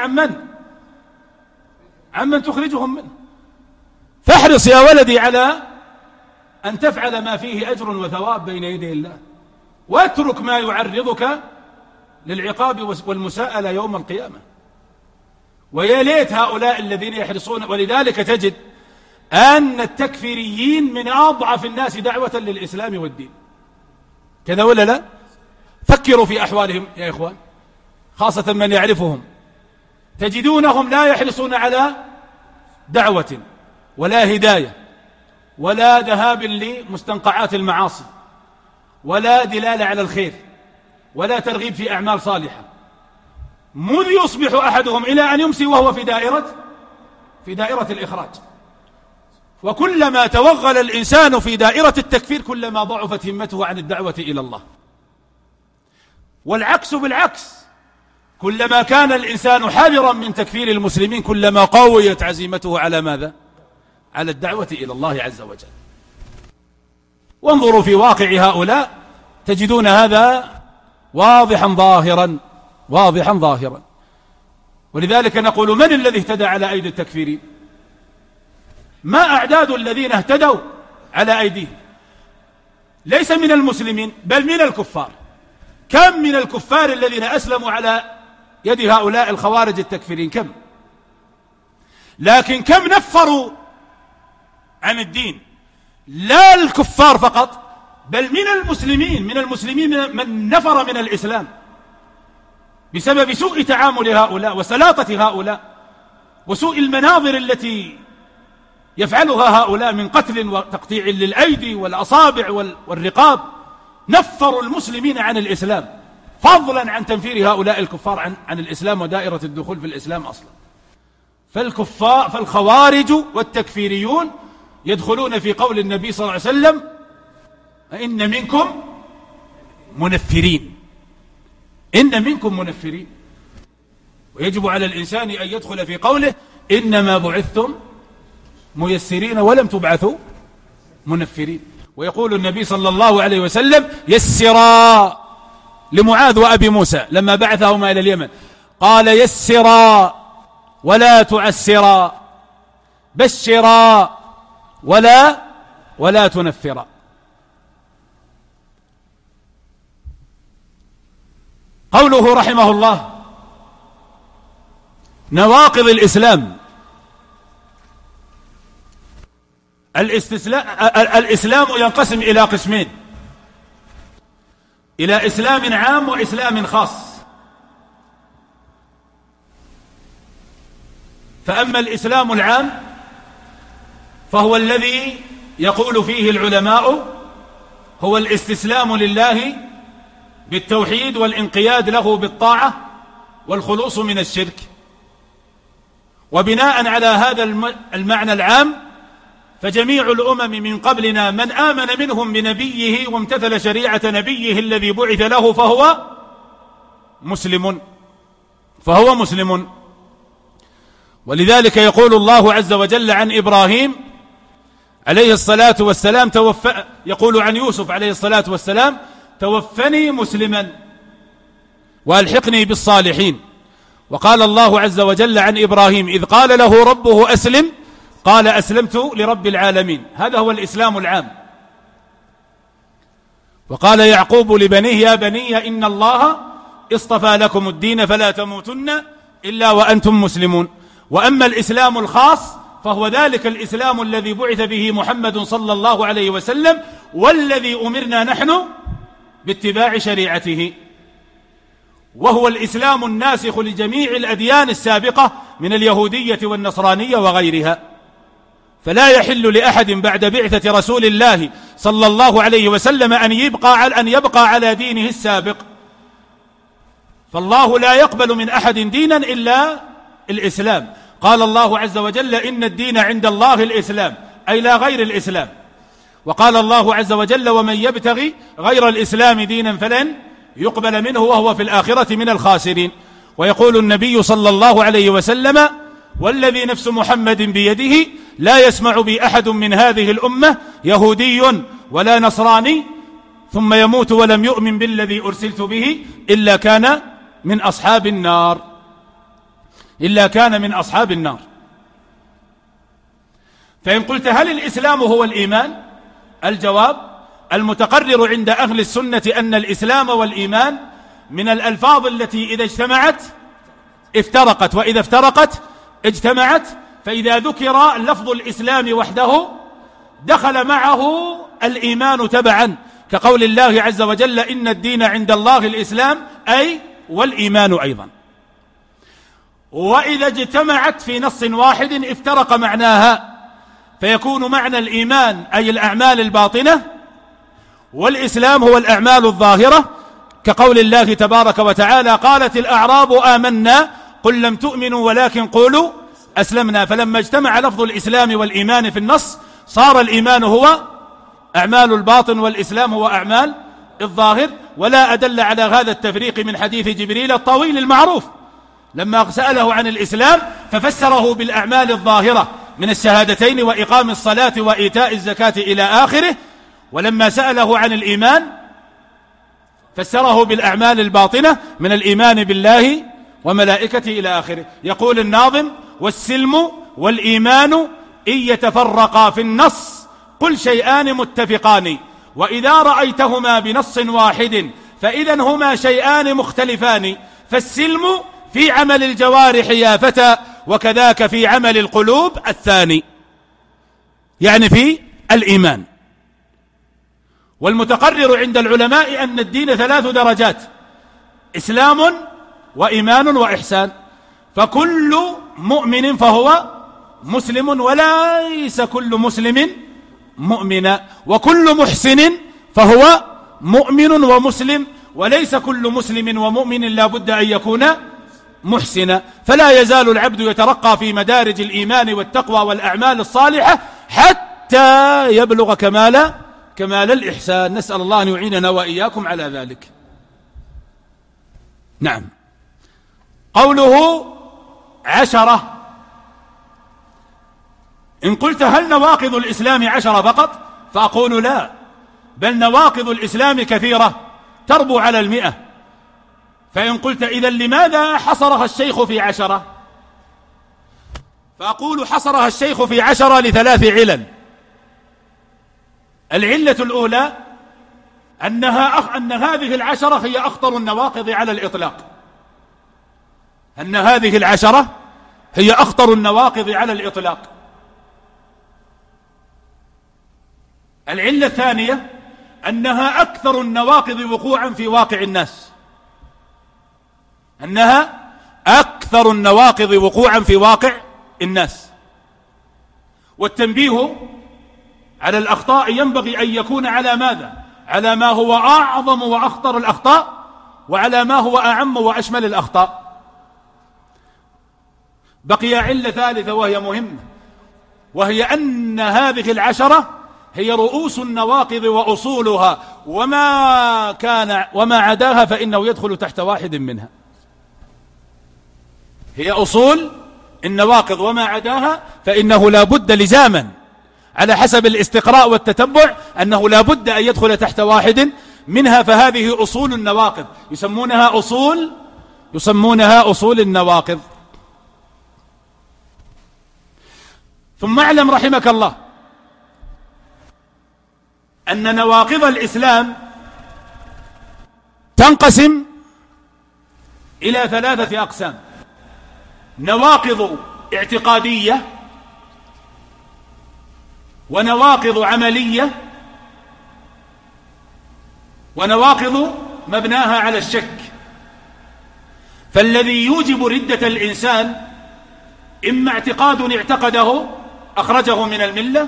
S1: عمن تخرجهم منه، فاحرص يا ولدي على أن تفعل ما فيه أجر وثواب بين يدي الله، واترك ما يعرضك للعقاب والمساءلة يوم القيامة. ويا ليت هؤلاء الذين يحرصون. ولذلك تجد أن التكفيريين من أضعف الناس دعوة للإسلام والدين، كذا ولا لا؟ فكروا في أحوالهم يا إخوان، خاصة من يعرفهم، تجدونهم لا يحرصون على دعوة ولا هداية ولا ذهاب لمستنقعات المعاصي ولا دلالة على الخير ولا ترغيب في أعمال صالحة، مذ يصبح أحدهم إلى أن يمسي وهو في دائرة الإخراج. وكلما توغل الإنسان في دائرة التكفير كلما ضعفت همته عن الدعوة إلى الله. والعكس بالعكس، كلما كان الإنسان حذرا من تكفير المسلمين كلما قويت عزيمته على ماذا؟ على الدعوة إلى الله عز وجل. وانظروا في واقع هؤلاء تجدون هذا واضحا ظاهرا. ولذلك نقول: من الذي اهتدى على أيدي التكفيرين؟ ما أعداد الذين اهتدوا على أيديهم؟ ليس من المسلمين بل من الكفار. كم من الكفار الذين أسلموا على يد هؤلاء الخوارج التكفيرين؟ كم؟ لكن كم نفروا عن الدين؟ لا الكفار فقط بل من المسلمين من نفر من الإسلام بسبب سوء تعامل هؤلاء وسلاطة هؤلاء وسوء المناظر التي يفعلها هؤلاء من قتل وتقطيع للأيدي والأصابع والرقاب. نفروا المسلمين عن الإسلام، فضلا عن تنفير هؤلاء الكفار عن الإسلام ودائرة الدخول في الإسلام أصلا. فالخوارج والتكفيريون يدخلون في قول النبي صلى الله عليه وسلم: إن منكم منفرين. ويجب على الإنسان أن يدخل في قوله: إنما بعثتم ميسرين ولم تبعثوا منفرين. ويقول النبي صلى الله عليه وسلم: يسرا لمعاذ وأبي موسى لما بعثهما إلى اليمن، قال: يسرا ولا تعسرا، بشرا ولا تنفرا. قوله رحمه الله: نواقض الإسلام. الإسلام ينقسم إلى قسمين: إلى إسلام عام وإسلام خاص. فأما الإسلام العام فهو الذي يقول فيه العلماء هو الاستسلام لله بالتوحيد والانقياد له بالطاعة والخلوص من الشرك. وبناء على هذا المعنى العام فجميع الأمم من قبلنا من آمن منهم بنبيه وامتثل شريعة نبيه الذي بعث له فهو مسلم. ولذلك يقول الله عز وجل عن إبراهيم عليه الصلاة والسلام يقول عن يوسف عليه الصلاة والسلام: توفني مسلما وألحقني بالصالحين. وقال الله عز وجل عن إبراهيم إذ قال له ربه أسلم قال أسلمت لرب العالمين. هذا هو الإسلام العام وقال يعقوب لبنيه يا بني إن الله اصطفى لكم الدين فلا تموتن إلا وأنتم مسلمون. وأما الإسلام الخاص فهو ذلك الإسلام الذي بعث به محمد صلى الله عليه وسلم، والذي أمرنا نحن باتباع شريعته، وهو الإسلام الناسخ لجميع الأديان السابقة من اليهودية والنصرانية وغيرها. فلا يحل لأحد بعد بعثة رسول الله صلى الله عليه وسلم أن يبقى على دينه السابق، فالله لا يقبل من أحد دينا إلا الإسلام. قال الله عز وجل إن الدين عند الله الإسلام، أي لا غير الإسلام. وقال الله عز وجل ومن يبتغي غير الإسلام دينا فلن يقبل منه وهو في الآخرة من الخاسرين. ويقول النبي صلى الله عليه وسلم والذي نفس محمد بيده لا يسمع بي أحد من هذه الأمة يهودي ولا نصراني ثم يموت ولم يؤمن بالذي أرسلت به إلا كان من أصحاب النار، إلا كان من أصحاب النار. فإن قلت هل الإسلام هو الإيمان؟ الجواب المتقرر عند أهل السنة أن الإسلام والإيمان من الألفاظ التي إذا اجتمعت افترقت، وإذا افترقت اجتمعت. فإذا ذكر لفظ الإسلام وحده دخل معه الإيمان تبعا، كقول الله عز وجل إن الدين عند الله الإسلام، أي والإيمان أيضا. وإذا اجتمعت في نص واحد افترق معناها، فيكون معنى الإيمان أي الأعمال الباطنة، والإسلام هو الأعمال الظاهرة، كقول الله تبارك وتعالى قالت الأعراب آمنا قل لم تؤمنوا ولكن قولوا أسلمنا. فلما اجتمع لفظ الإسلام والإيمان في النص صار الإيمان هو أعمال الباطن والإسلام هو أعمال الظاهر. ولا أدل على هذا التفريق من حديث جبريل الطويل المعروف لما سأله عن الإسلام ففسره بالأعمال الظاهرة من الشهادتين وإقام الصلاة وإيتاء الزكاة إلى آخره، ولما سأله عن الإيمان فسره بالأعمال الباطنة من الإيمان بالله وملائكته إلى آخره. يقول الناظم والسلم والإيمان إن يتفرقا في النص قل شيئان متفقان، وإذا رأيتهما بنص واحد فإذا هما شيئان مختلفان، فالسلم في عمل الجوارح يا فتى وكذاك في عمل القلوب الثاني، يعني في الإيمان. والمتقرر عند العلماء أن الدين 3 درجات: إسلام وإيمان وإحسان. فكل مؤمن فهو مسلم وليس كل مسلم مؤمنا، وكل محسن فهو مؤمن ومسلم وليس كل مسلم ومؤمن لا بد أن يكون محسنا. فلا يزال العبد يترقى في مدارج الإيمان والتقوى والأعمال الصالحة حتى يبلغ كمال الإحسان. نسأل الله أن يعيننا وإياكم على ذلك. نعم. قوله 10. إن قلت هل نواقض الإسلام 10 فقط؟ فأقول لا، بل نواقض الإسلام كثيرة تربو على 100. فإن قلت إذن لماذا حصرها الشيخ في 10؟ فأقول حصرها الشيخ في 10 ل3 علل. العلة الأولى أن هذه 10 هي أخطر النواقض على الإطلاق، أن هذه 10 هي أخطر النواقض على الإطلاق. العلة الثانية أنها أكثر النواقض وقوعا في واقع الناس، أنها أكثر النواقض وقوعا في واقع الناس. والتنبيه على الأخطاء ينبغي أن يكون على ماذا؟ على ما هو أعظم وأخطر الأخطاء، وعلى ما هو أعم وأشمل الأخطاء. بقي علة ثالثة وهي مهمة، وهي أن هذه 10 هي رؤوس النواقض وأصولها، وما عداها فإنه يدخل تحت واحد منها. هي أصول النواقض وما عداها فإنه لا بد لزاما على حسب الاستقراء والتتبع أنه لا بد أن يدخل تحت واحد منها. فهذه أصول النواقض يسمونها أصول النواقض. ثم اعلم رحمك الله أن نواقض الإسلام تنقسم إلى 3 أقسام: نواقض اعتقادية، ونواقض عملية، ونواقض مبناها على الشك. فالذي يوجب ردة الإنسان إما اعتقاد اعتقده أخرجه من الملة،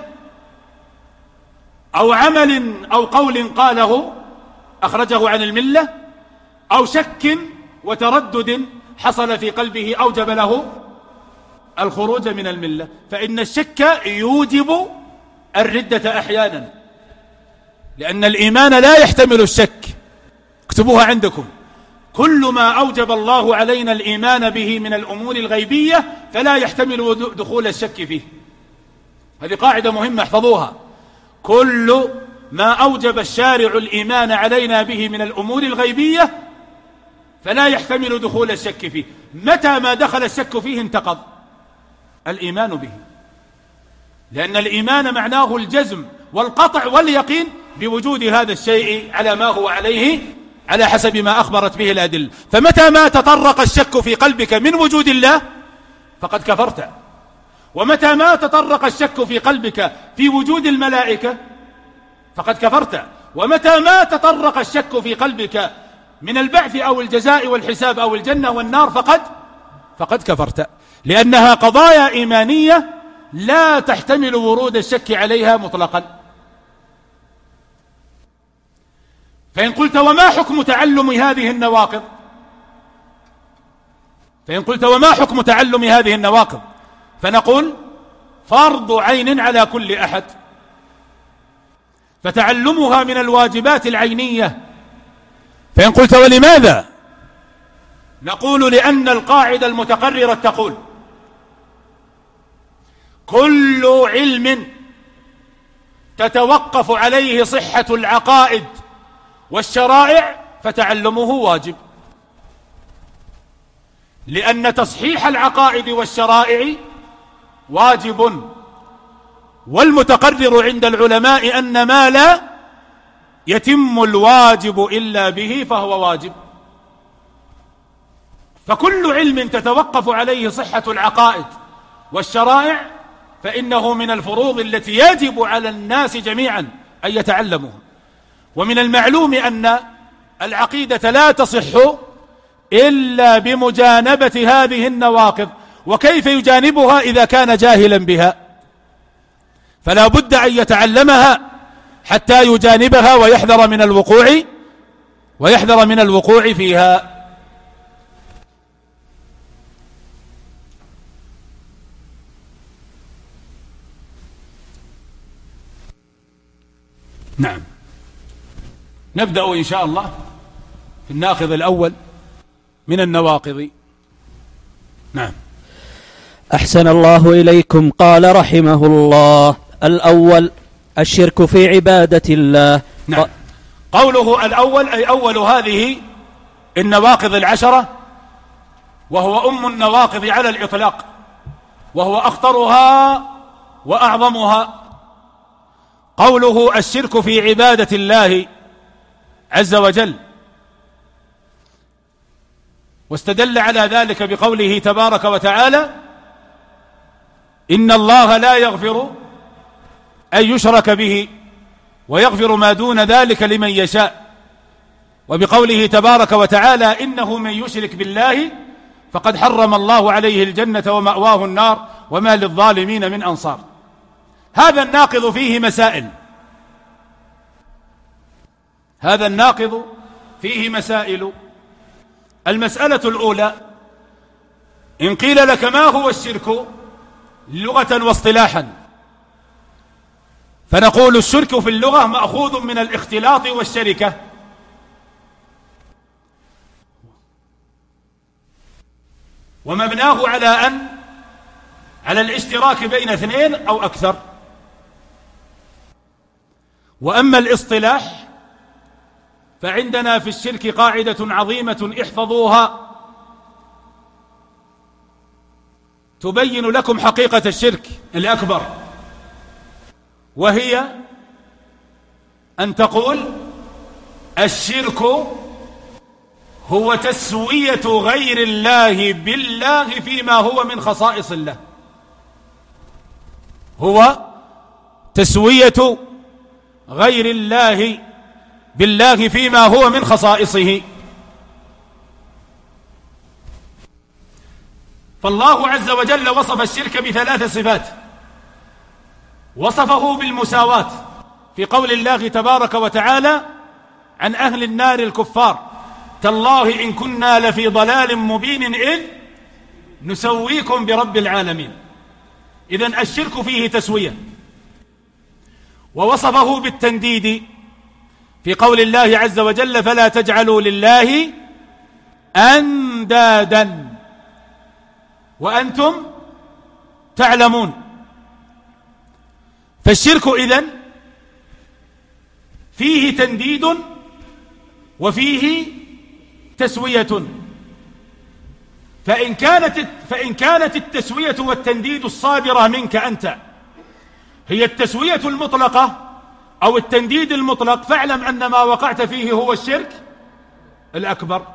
S1: أو عمل أو قول قاله أخرجه عن الملة، أو شك وتردد حصل في قلبه أوجب له الخروج من الملة. فإن الشك يوجب الردة أحيانا، لأن الإيمان لا يحتمل الشك. اكتبوها عندكم: كل ما أوجب الله علينا الإيمان به من الأمور الغيبية فلا يحتمل دخول الشك فيه. هذه قاعدة مهمة، احفظوها. كل ما أوجب الشارع الإيمان علينا به من الأمور الغيبية فلا يحتمل دخول الشك فيه. متى ما دخل الشك فيه انتقض الإيمان به، لأن الإيمان معناه الجزم والقطع واليقين بوجود هذا الشيء على ما هو عليه على حسب ما أخبرت به الأدلة. فمتى ما تطرق الشك في قلبك من وجود الله فقد كفرت، ومتى ما تطرق الشك في قلبك في وجود الملائكة فقد كفرت، ومتى ما تطرق الشك في قلبك من البعث أو الجزاء والحساب أو الجنة والنار فقد كفرت، لأنها قضايا إيمانية لا تحتمل ورود الشك عليها مطلقا. فإن قلت وما حكم تعلم هذه النواقض؟ فنقول فرض عين على كل أحد، فتعلمها من الواجبات العينية. فإن قلت ولماذا؟ نقول لأن القاعدة المتقررة تقول: كل علم تتوقف عليه صحة العقائد والشرائع فتعلمه واجب، لأن تصحيح العقائد والشرائع واجب، والمتقرر عند العلماء أن ما لا يتم الواجب إلا به فهو واجب. فكل علم تتوقف عليه صحة العقائد والشرائع فإنه من الفروض التي يجب على الناس جميعا أن يتعلموها. ومن المعلوم أن العقيدة لا تصح إلا بمجانبة هذه النواقض، وكيف يجانبها إذا كان جاهلا بها؟ فلا بد أن يتعلمها حتى يجانبها ويحذر من الوقوع فيها. نعم، نبدأ إن شاء الله في الناقض الأول من النواقض. نعم.
S2: أحسن الله إليكم. قال رحمه الله: الأول الشرك في عبادة الله.
S1: نعم. قوله الأول أي أول هذه النواقض العشرة، وهو أم النواقض على الإطلاق، وهو أخطرها وأعظمها. قوله الشرك في عبادة الله عز وجل، واستدل على ذلك بقوله تبارك وتعالى: إن الله لا يغفر أن يشرك به ويغفر ما دون ذلك لمن يشاء. وبقوله تبارك وتعالى: إنه من يشرك بالله فقد حرم الله عليه الجنة ومأواه النار وما للظالمين من أنصار. هذا الناقض فيه مسائل. المسألة الأولى: إن قيل لك ما هو الشرك لغة واصطلاحا، فنقول الشرك في اللغة مأخوذ من الاختلاط والشركة، ومبناه على الاشتراك بين اثنين أو أكثر. وأما الاصطلاح فعندنا في الشرك قاعدة عظيمة احفظوها تبين لكم حقيقة الشرك الأكبر، وهي أن تقول: الشرك هو تسوية غير الله بالله فيما هو من خصائص الله. هو تسوية غير الله بالله فيما هو من خصائصه. فالله عز وجل وصف الشرك بثلاث صفات. وصفه بالمساواة في قول الله تبارك وتعالى عن أهل النار الكفار: تالله إن كنا لفي ضلال مبين إذ نسويكم برب العالمين. إذن الشرك فيه تسوية. ووصفه بالتنديد في قول الله عز وجل: فلا تجعلوا لله أندادا وأنتم تعلمون. فالشرك إذن فيه تنديد وفيه تسوية. فإن كانت التسوية والتنديد الصادرة منك أنت هي التسوية المطلقة أو التنديد المطلق، فاعلم أن ما وقعت فيه هو الشرك الأكبر.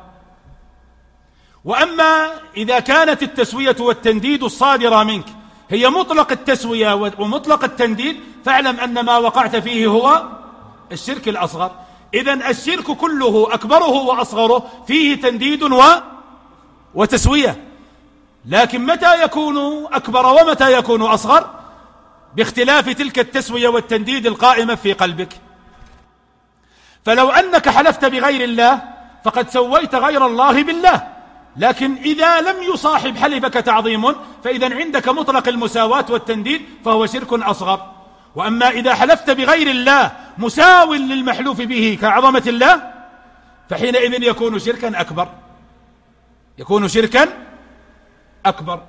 S1: وأما إذا كانت التسوية والتنديد الصادرة منك هي مطلق التسوية ومطلق التنديد، فاعلم أن ما وقعت فيه هو الشرك الأصغر. إذن الشرك كله أكبره وأصغره فيه تنديد وتسوية، لكن متى يكون أكبر ومتى يكون أصغر؟ باختلاف تلك التسوية والتنديد القائمة في قلبك. فلو أنك حلفت بغير الله فقد سويت غير الله بالله، لكن إذا لم يصاحب حلفك تعظيم فإذا عندك مطلق المساواة والتنديد فهو شرك أصغر. وأما إذا حلفت بغير الله مساو للمحلوف به كعظمة الله فحينئذ يكون شركا أكبر، يكون شركا أكبر.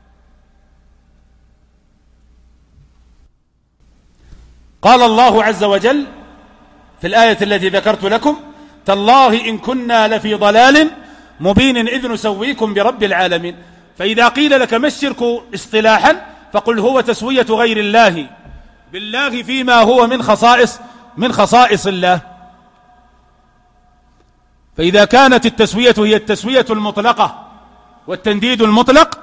S1: قال الله عز وجل في الآية التي ذكرت لكم: تالله إن كنا لفي ضلال مبين إذ نسويكم برب العالمين. فإذا قيل لك ما الشرك اصطلاحا فقل هو تسوية غير الله بالله فيما هو من خصائص الله. فإذا كانت التسوية هي التسوية المطلقة والتنديد المطلق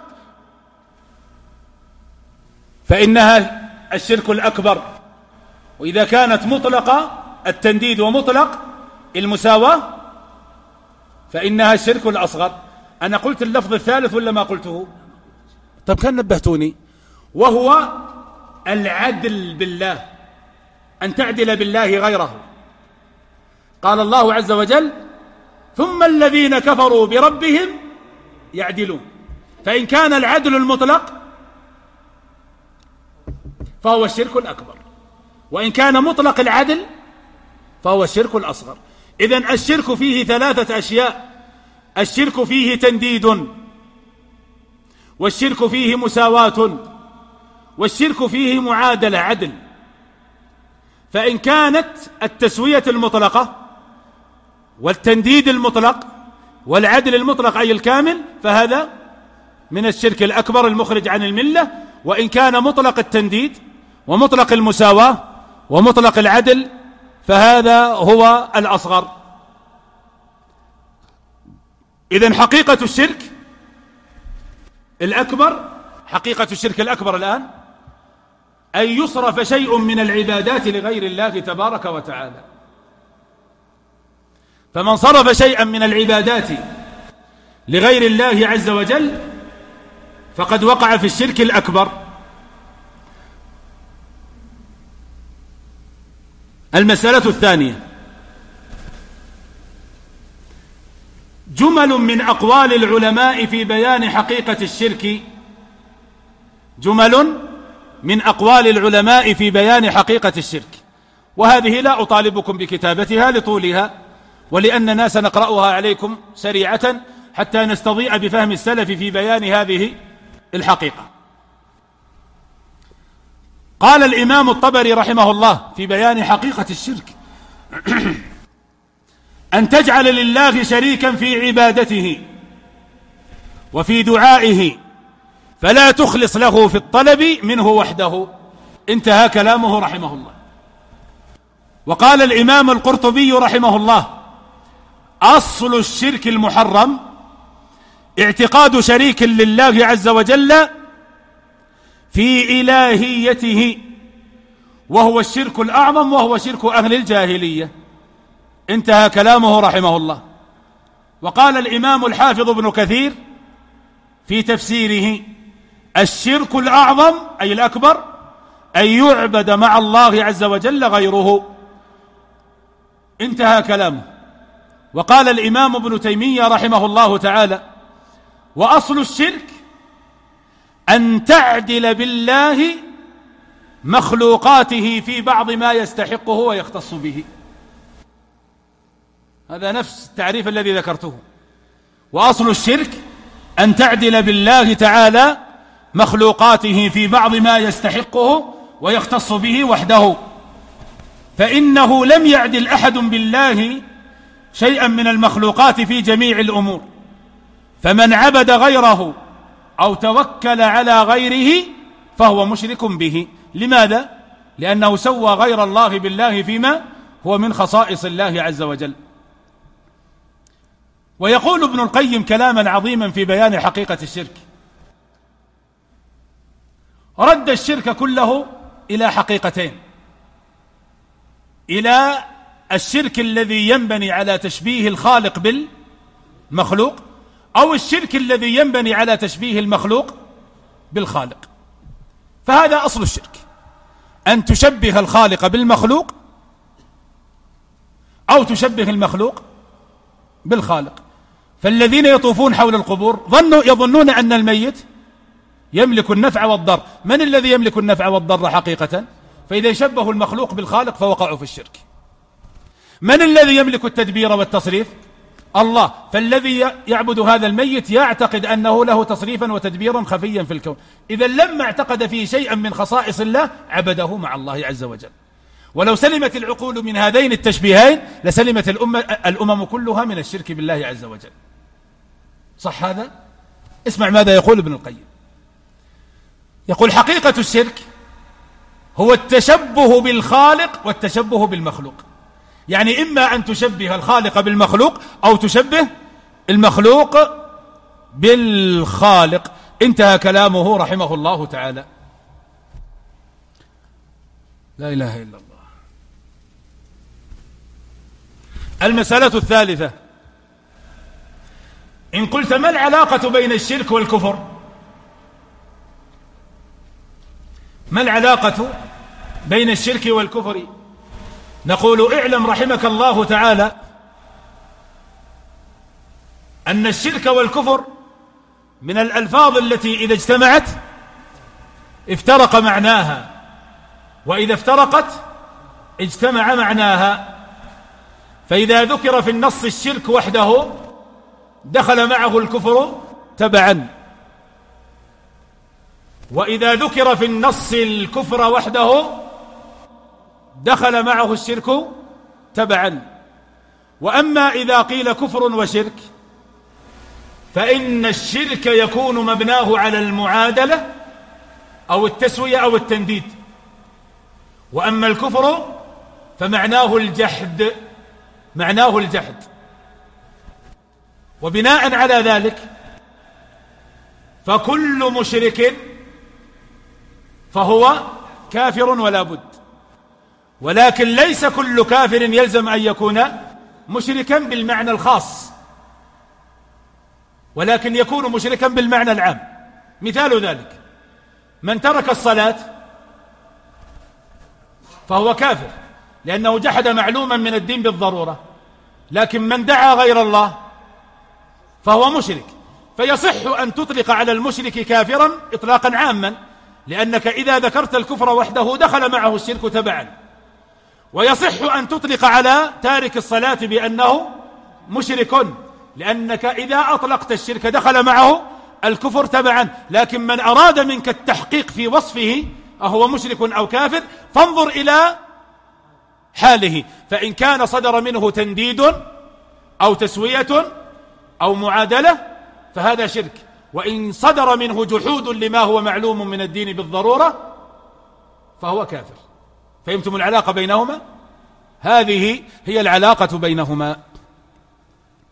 S1: فإنها الشرك الأكبر، وإذا كانت مطلقة التنديد ومطلق المساواة فإنها الشرك الأصغر. أنا قلت اللفظ الثالث ولا ما قلته؟ طب كان نبهتوني. وهو العدل بالله، أن تعدل بالله غيره. قال الله عز وجل: ثم الذين كفروا بربهم يعدلون. فإن كان العدل المطلق فهو الشرك الأكبر، وإن كان مطلق العدل فهو الشرك الأصغر. إذن الشرك فيه ثلاثة أشياء: الشرك فيه تنديد، والشرك فيه مساواة، والشرك فيه معادلة عدل. فإن كانت التسوية المطلقة والتنديد المطلق والعدل المطلق أي الكامل فهذا من الشرك الأكبر المخرج عن الملة. وإن كان مطلق التنديد ومطلق المساواة ومطلق العدل فهذا هو الأصغر. إذن حقيقة الشرك الأكبر، حقيقة الشرك الأكبر الآن أن يصرف شيء من العبادات لغير الله تبارك وتعالى. فمن صرف شيئا من العبادات لغير الله عز وجل فقد وقع في الشرك الأكبر. المسألة الثانية: جمل من أقوال العلماء في بيان حقيقة الشرك. جمل من أقوال العلماء في بيان حقيقة الشرك، وهذه لا أطالبكم بكتابتها لطولها ولأننا سنقرأها عليكم سريعة حتى نستضيء بفهم السلف في بيان هذه الحقيقة. قال الإمام الطبري رحمه الله في بيان حقيقة الشرك: أن تجعل لله شريكا في عبادته وفي دعائه فلا تخلص له في الطلب منه وحده. انتهى كلامه رحمه الله. وقال الإمام القرطبي رحمه الله: أصل الشرك المحرم اعتقاد شريك لله عز وجل في إلهيته، وهو الشرك الأعظم، وهو شرك أهل الجاهلية. انتهى كلامه رحمه الله. وقال الإمام الحافظ ابن كثير في تفسيره: الشرك الأعظم أي الأكبر أن يعبد مع الله عز وجل غيره. انتهى كلامه. وقال الإمام ابن تيمية رحمه الله تعالى: وأصل الشرك أن تعدل بالله مخلوقاته في بعض ما يستحقه ويختص به. هذا نفس التعريف الذي ذكرته. وأصل الشرك أن تعدل بالله تعالى مخلوقاته في بعض ما يستحقه ويختص به وحده، فإنه لم يعدل أحد بالله شيئا من المخلوقات في جميع الأمور، فمن عبد غيره أو توكل على غيره فهو مشرك به. لماذا؟ لأنه سوى غير الله بالله فيما هو من خصائص الله عز وجل. ويقول ابن القيم كلاما عظيما في بيان حقيقة الشرك: رد الشرك كله إلى حقيقتين: إلى الشرك الذي ينبني على تشبيه الخالق بالمخلوق، أو الشرك الذي ينبني على تشبيه المخلوق بالخالق. فهذا أصل الشرك، أن تشبه الخالق بالمخلوق أو تشبه المخلوق بالخالق. فالذين يطوفون حول القبور يظنون أن الميت يملك النفع والضر. من الذي يملك النفع والضر حقيقة؟ فإذا شبهوا المخلوق بالخالق فوقعوا في الشرك. من الذي يملك التدبير والتصريف؟ الله. فالذي يعبد هذا الميت يعتقد أنه له تصريفا وتدبيرا خفيا في الكون. إذا لما اعتقد فيه شيئا من خصائص الله عبده مع الله عز وجل. ولو سلمت العقول من هذين التشبيهين لسلمت الأمم كلها من الشرك بالله عز وجل. صح هذا؟ اسمع ماذا يقول ابن القيم. يقول: حقيقة الشرك هو التشبه بالخالق والتشبه بالمخلوق. يعني إما أن تشبه الخالق بالمخلوق أو تشبه المخلوق بالخالق. انتهى كلامه رحمه الله تعالى. لا إله إلا الله. المسألة الثالثة: إن قلت ما العلاقة بين الشرك والكفر؟ ما العلاقة بين الشرك والكفر؟ نقول: اعلم رحمك الله تعالى أن الشرك والكفر من الألفاظ التي إذا اجتمعت افترق معناها، وإذا افترقت اجتمع معناها. فإذا ذكر في النص الشرك وحده دخل معه الكفر تبعا، وإذا ذكر في النص الكفر وحده دخل معه الشرك تبعا. وأما إذا قيل كفر وشرك فإن الشرك يكون مبناه على المعادلة أو التسوية أو التنديد، وأما الكفر فمعناه الجحد، معناه الجحد. وبناء على ذلك فكل مشرك فهو كافر ولا بد، ولكن ليس كل كافر يلزم أن يكون مشركا بالمعنى الخاص، ولكن يكون مشركا بالمعنى العام. مثال ذلك: من ترك الصلاة فهو كافر لأنه جحد معلوما من الدين بالضرورة، لكن من دعا غير الله فهو مشرك. فيصح أن تطلق على المشرك كافرا إطلاقا عاما، لأنك إذا ذكرت الكفر وحده دخل معه الشرك تبعا. ويصح أن تطلق على تارك الصلاة بأنه مشرك، لأنك إذا أطلقت الشرك دخل معه الكفر تبعا. لكن من أراد منك التحقيق في وصفه أهو مشرك أو كافر فانظر إلى حاله، فإن كان صدر منه تنديد أو تسوية أو معادلة فهذا شرك، وإن صدر منه جحود لما هو معلوم من الدين بالضرورة فهو كافر. فهمتم العلاقة بينهما؟ هذه هي العلاقة بينهما.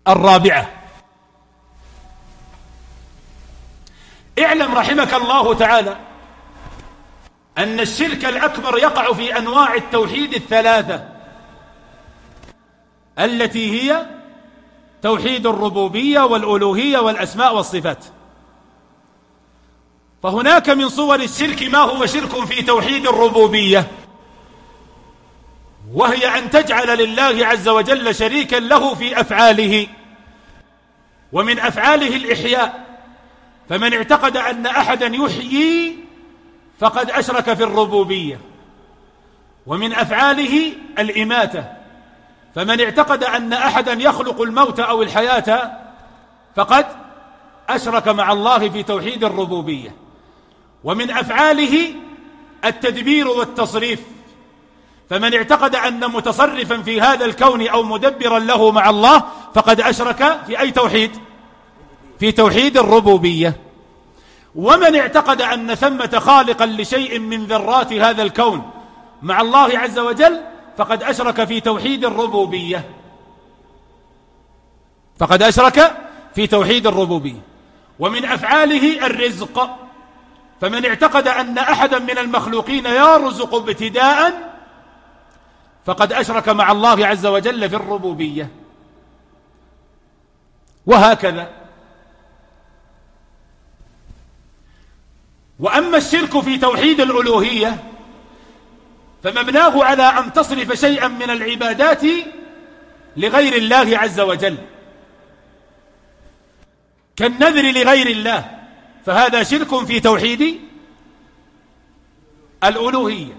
S1: الرابعة: اعلم رحمك الله تعالى أن الشرك الأكبر يقع في أنواع التوحيد الثلاثة، التي هي توحيد الربوبية والألوهية والأسماء والصفات. فهناك من صور الشرك ما هو شرك في توحيد الربوبية، وهي أن تجعل لله عز وجل شريكا له في أفعاله، ومن أفعاله الإحياء، فمن اعتقد أن أحدا يحيي فقد أشرك في الربوبية. ومن أفعاله الإماتة، فمن اعتقد أن أحدا يخلق الموت أو الحياة فقد أشرك مع الله في توحيد الربوبية. ومن أفعاله التدبير والتصريف، فمن اعتقد أن متصرفا في هذا الكون أو مدبرا له مع الله فقد أشرك في أي توحيد؟ في توحيد الربوبية. ومن اعتقد أن ثمة خالقا لشيء من ذرات هذا الكون مع الله عز وجل فقد أشرك في توحيد الربوبية، فقد أشرك في توحيد الربوبية. ومن أفعاله الرزق، فمن اعتقد أن أحدا من المخلوقين يرزق ابتداء فقد أشرك مع الله عز وجل في الربوبية، وهكذا. وأما الشرك في توحيد الألوهية فمبناه على أن تصرف شيئا من العبادات لغير الله عز وجل، كالنذر لغير الله، فهذا شرك في توحيد الألوهية.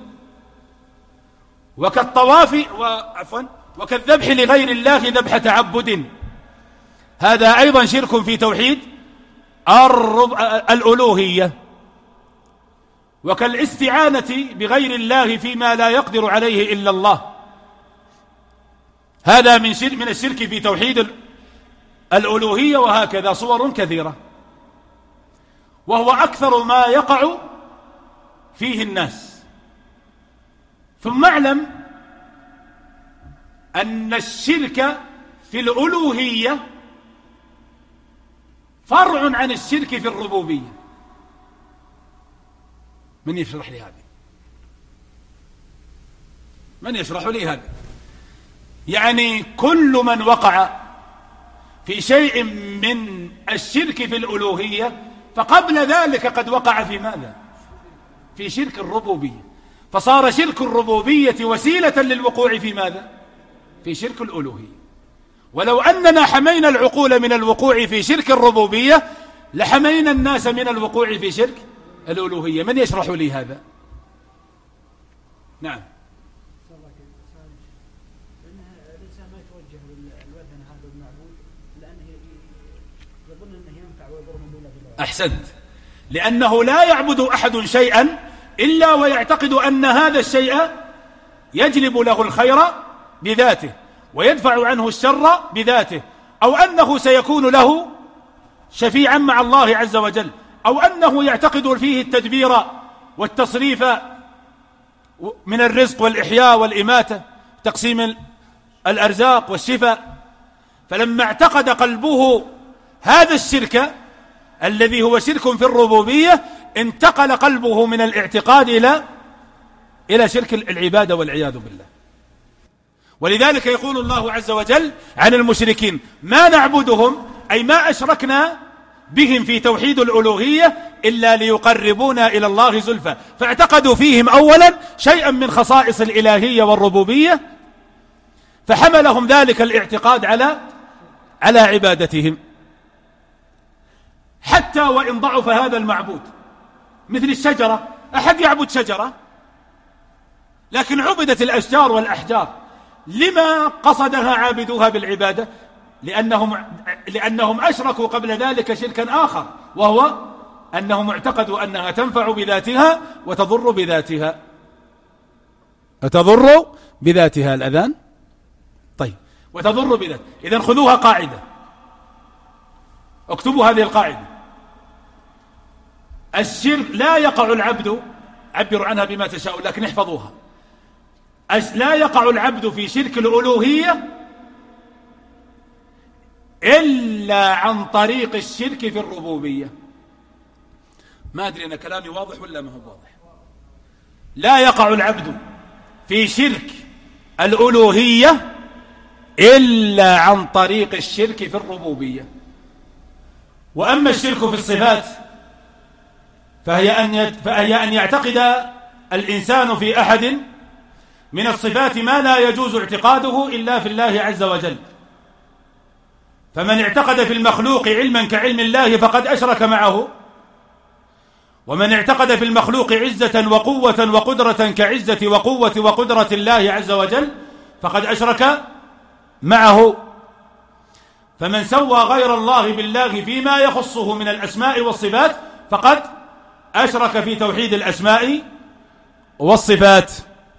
S1: وكالطواف وكالذبح لغير الله ذبح تعبد، هذا أيضا شرك في توحيد الألوهية. وكالاستعانة بغير الله فيما لا يقدر عليه إلا الله، هذا من الشرك في توحيد الألوهية. وهكذا صور كثيرة، وهو أكثر ما يقع فيه الناس. ثم اعلم أن الشرك في الألوهية فرع عن الشرك في الربوبية. من يشرح لي هذا؟ من يشرح لي هذا؟ يعني كل من وقع في شيء من الشرك في الألوهية فقبل ذلك قد وقع في ماذا؟ في شرك الربوبية، فصار شرك الربوبية وسيلة للوقوع في ماذا؟ في شرك الألوهية. ولو أننا حمينا العقول من الوقوع في شرك الربوبية لحمينا الناس من الوقوع في شرك الألوهية. من يشرح لي هذا؟ نعم. أحسنت، لأنه لا يعبد أحد شيئا إلا ويعتقد أن هذا الشيء يجلب له الخير بذاته ويدفع عنه الشر بذاته، أو أنه سيكون له شفيعا مع الله عز وجل، أو أنه يعتقد فيه التدبير والتصريف من الرزق والإحياء والإماتة، تقسيم الأرزاق والشفاء. فلما اعتقد قلبه هذا الشرك الذي هو شرك في الربوبية انتقل قلبه من الاعتقاد إلى شرك العبادة والعياذ بالله. ولذلك يقول الله عز وجل عن المشركين: ما نعبدهم، أي ما أشركنا بهم في توحيد الألوهية إلا ليقربونا إلى الله زلفى. فاعتقدوا فيهم أولا شيئا من خصائص الإلهية والربوبية، فحملهم ذلك الاعتقاد على عبادتهم، حتى وإن ضعف هذا المعبود. مثل الشجرة، أحد يعبد شجرة لكن عبدت الأشجار والأحجار، لما قصدها عابدوها بالعبادة؟ لأنهم أشركوا قبل ذلك شركا آخر، وهو أنهم اعتقدوا أنها تنفع بذاتها وتضر بذاتها الأذان. طيب، وتضر بذاتها. إذن خذوها قاعدة، اكتبوا هذه القاعدة: الشرك لا يقع العبد، عبروا عنها بما تشاء لكن احفظوها، لا يقع العبد في شرك الألوهية إلا عن طريق الشرك في الربوبية. ما أدري أن كلامي واضح ولا ما هو واضح. لا يقع العبد في شرك الألوهية إلا عن طريق الشرك في الربوبية. وأما الشرك في الصفات فهي أن يعتقد الإنسان في أحد من الصفات ما لا يجوز اعتقاده إلا في الله عز وجل. فمن اعتقد في المخلوق علما كعلم الله فقد أشرك معه، ومن اعتقد في المخلوق عزة وقوة وقدرة كعزة وقوة وقدرة الله عز وجل فقد أشرك معه. فمن سوى غير الله بالله فيما يخصه من الأسماء والصفات فقد أشرك في توحيد الأسماء والصفات.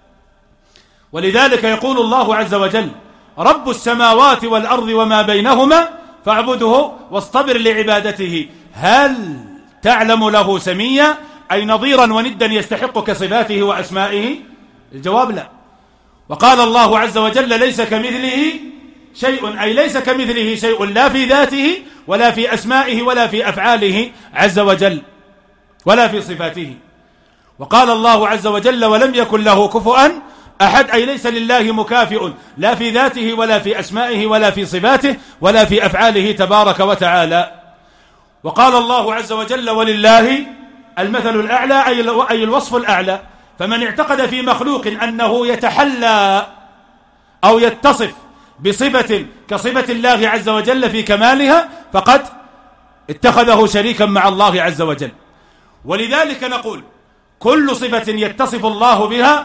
S1: ولذلك يقول الله عز وجل: رب السماوات والأرض وما بينهما فاعبده واصطبر لعبادته هل تعلم له سميا، أي نظيرا وندا يستحق كصفاته وأسمائه؟ الجواب لا. وقال الله عز وجل: ليس كمثله شيء، أي ليس كمثله شيء لا في ذاته ولا في أسمائه ولا في أفعاله عز وجل ولا في صفاته. وقال الله عز وجل: ولم يكن له كفؤا أحد، أي ليس لله مكافئ لا في ذاته ولا في أسمائه ولا في صفاته ولا في أفعاله تبارك وتعالى. وقال الله عز وجل: ولله المثل الأعلى، أي الوصف الأعلى. فمن اعتقد في مخلوق أنه يتحلى أو يتصف بصفة كصفة الله عز وجل في كمالها فقد اتخذه شريكا مع الله عز وجل. ولذلك نقول: كل صفة يتصف الله بها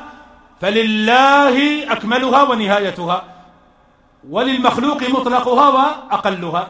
S1: فلله أكملها ونهايتها، وللمخلوق مطلقها وأقلها.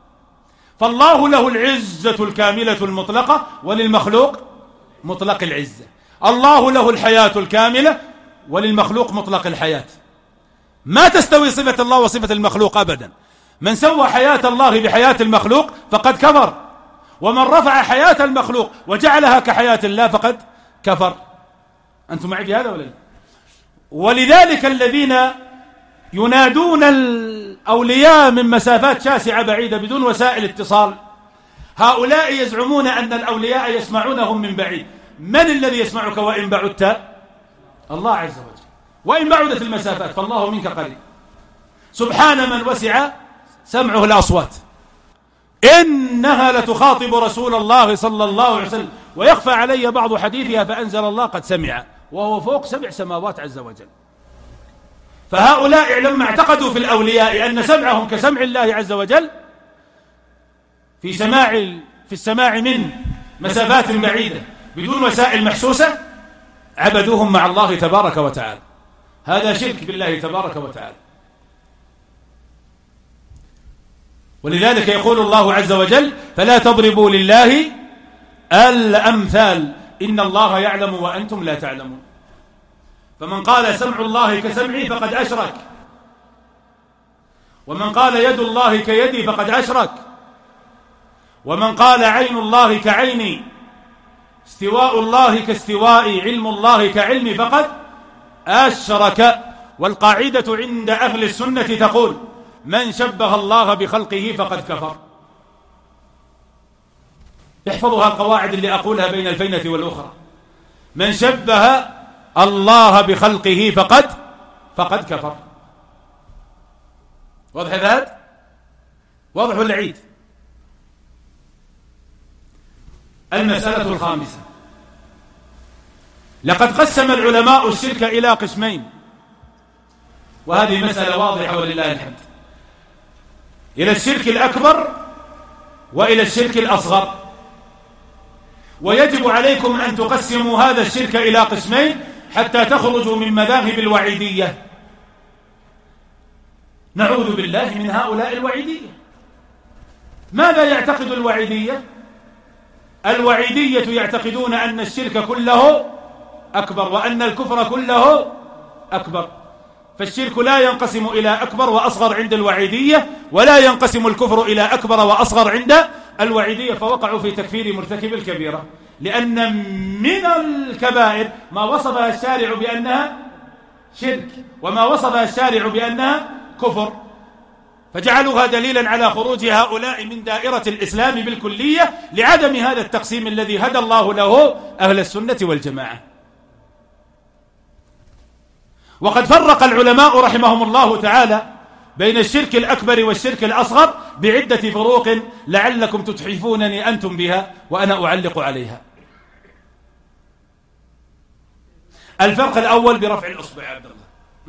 S1: فالله له العزة الكاملة المطلقة وللمخلوق مطلق العزة. الله له الحياة الكاملة وللمخلوق مطلق الحياة. ما تستوي صفة الله وصفة المخلوق أبدا. من سوى حياة الله بحياة المخلوق فقد كفر، ومن رفع حياة المخلوق وجعلها كحياة الله فقد كفر. أنتم معي في هذا ولا لا؟ ولذلك الذين ينادون الأولياء من مسافات شاسعة بعيدة بدون وسائل اتصال، هؤلاء يزعمون أن الأولياء يسمعونهم من بعيد. من الذي يسمعك وإن بعدت؟ الله عز وجل. وإن بعدت المسافات فالله منك قريب. سبحان من وسع سمعه الأصوات. إنها لتخاطب رسول الله صلى الله عليه وسلم ويخفى علي بعض حديثها فأنزل الله قد سمع وهو فوق 7 سماوات عز وجل. فهؤلاء لما اعتقدوا في الأولياء أن سمعهم كسمع الله عز وجل في السماع من مسافات بعيدة بدون وسائل محسوسة، عبدوهم مع الله تبارك وتعالى. هذا شرك بالله تبارك وتعالى. ولذلك يقول الله عز وجل: فلا تضربوا لله الأمثال إن الله يعلم وأنتم لا تعلمون. فمن قال سمع الله كسمعي فقد أشرك، ومن قال يد الله كيدي فقد أشرك، ومن قال عين الله كعيني، استواء الله كاستوائي، علم الله كعلمي فقد أشرك. والقاعدة عند أهل السنة تقول: من شبه الله بخلقه فقد كفر. احفظوا القواعد اللي أقولها بين الفينة والأخرى. من شبه الله بخلقه فقد كفر. واضح هذا؟ واضح ولا عيد؟ المسألة الخامسة: لقد قسم العلماء الشرك إلى قسمين، وهذه مسألة واضحة ولله الحمد، إلى الشرك الأكبر وإلى الشرك الأصغر. ويجب عليكم أن تقسموا هذا الشرك إلى قسمين حتى تخرجوا من مذاهب الوعيدية. نعوذ بالله من هؤلاء الوعيدية. ماذا يعتقد الوعيدية؟ الوعيدية يعتقدون أن الشرك كله أكبر وأن الكفر كله أكبر. فالشرك لا ينقسم إلى أكبر وأصغر عند الوعيدية، ولا ينقسم الكفر إلى أكبر وأصغر عند الوعيدية، فوقعوا في تكفير مرتكب الكبيرة، لأن من الكبائر ما وصفها الشارع بأنها شرك وما وصفها الشارع بأنها كفر. فجعلوها دليلا على خروج هؤلاء من دائرة الإسلام بالكلية لعدم هذا التقسيم الذي هدى الله له أهل السنة والجماعة. وقد فرق العلماء رحمهم الله تعالى بين الشرك الأكبر والشرك الأصغر بعدة فروق لعلكم تتحفونني أنتم بها وأنا أعلق عليها. الفرق الأول برفع الأصبع يا عبد الله.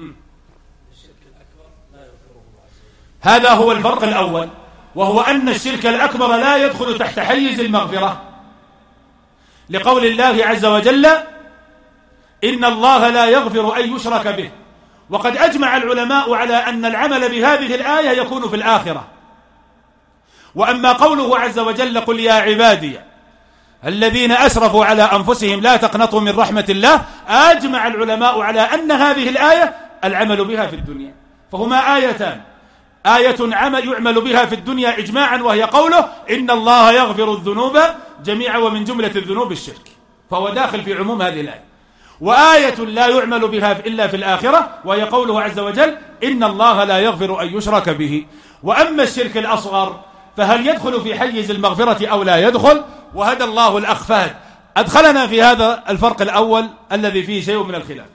S1: هذا هو الفرق الأول، وهو أن الشرك الأكبر لا يدخل تحت حيز المغفرة، لقول الله عز وجل: إن الله لا يغفر أن يشرك به. وقد أجمع العلماء على أن العمل بهذه الآية يكون في الآخرة. وأما قوله عز وجل: قل يا عبادي الذين أسرفوا على أنفسهم لا تقنطوا من رحمة الله، أجمع العلماء على أن هذه الآية العمل بها في الدنيا، فهما آيتان: آية يعمل بها في الدنيا إجماعا وهي قوله: إن الله يغفر الذنوب جميعا ومن جملة الذنوب الشرك، فهو داخل في عموم هذه الآية. وآية لا يعمل بها إلا في الآخرة وهي قوله عز وجل: إن الله لا يغفر أن يشرك به. وأما الشرك الأصغر فهل يدخل في حيز المغفرة أو لا يدخل؟ وهدى الله الأخ فهد أدخلنا في هذا الفرق الأول الذي فيه شيء من الخلاف.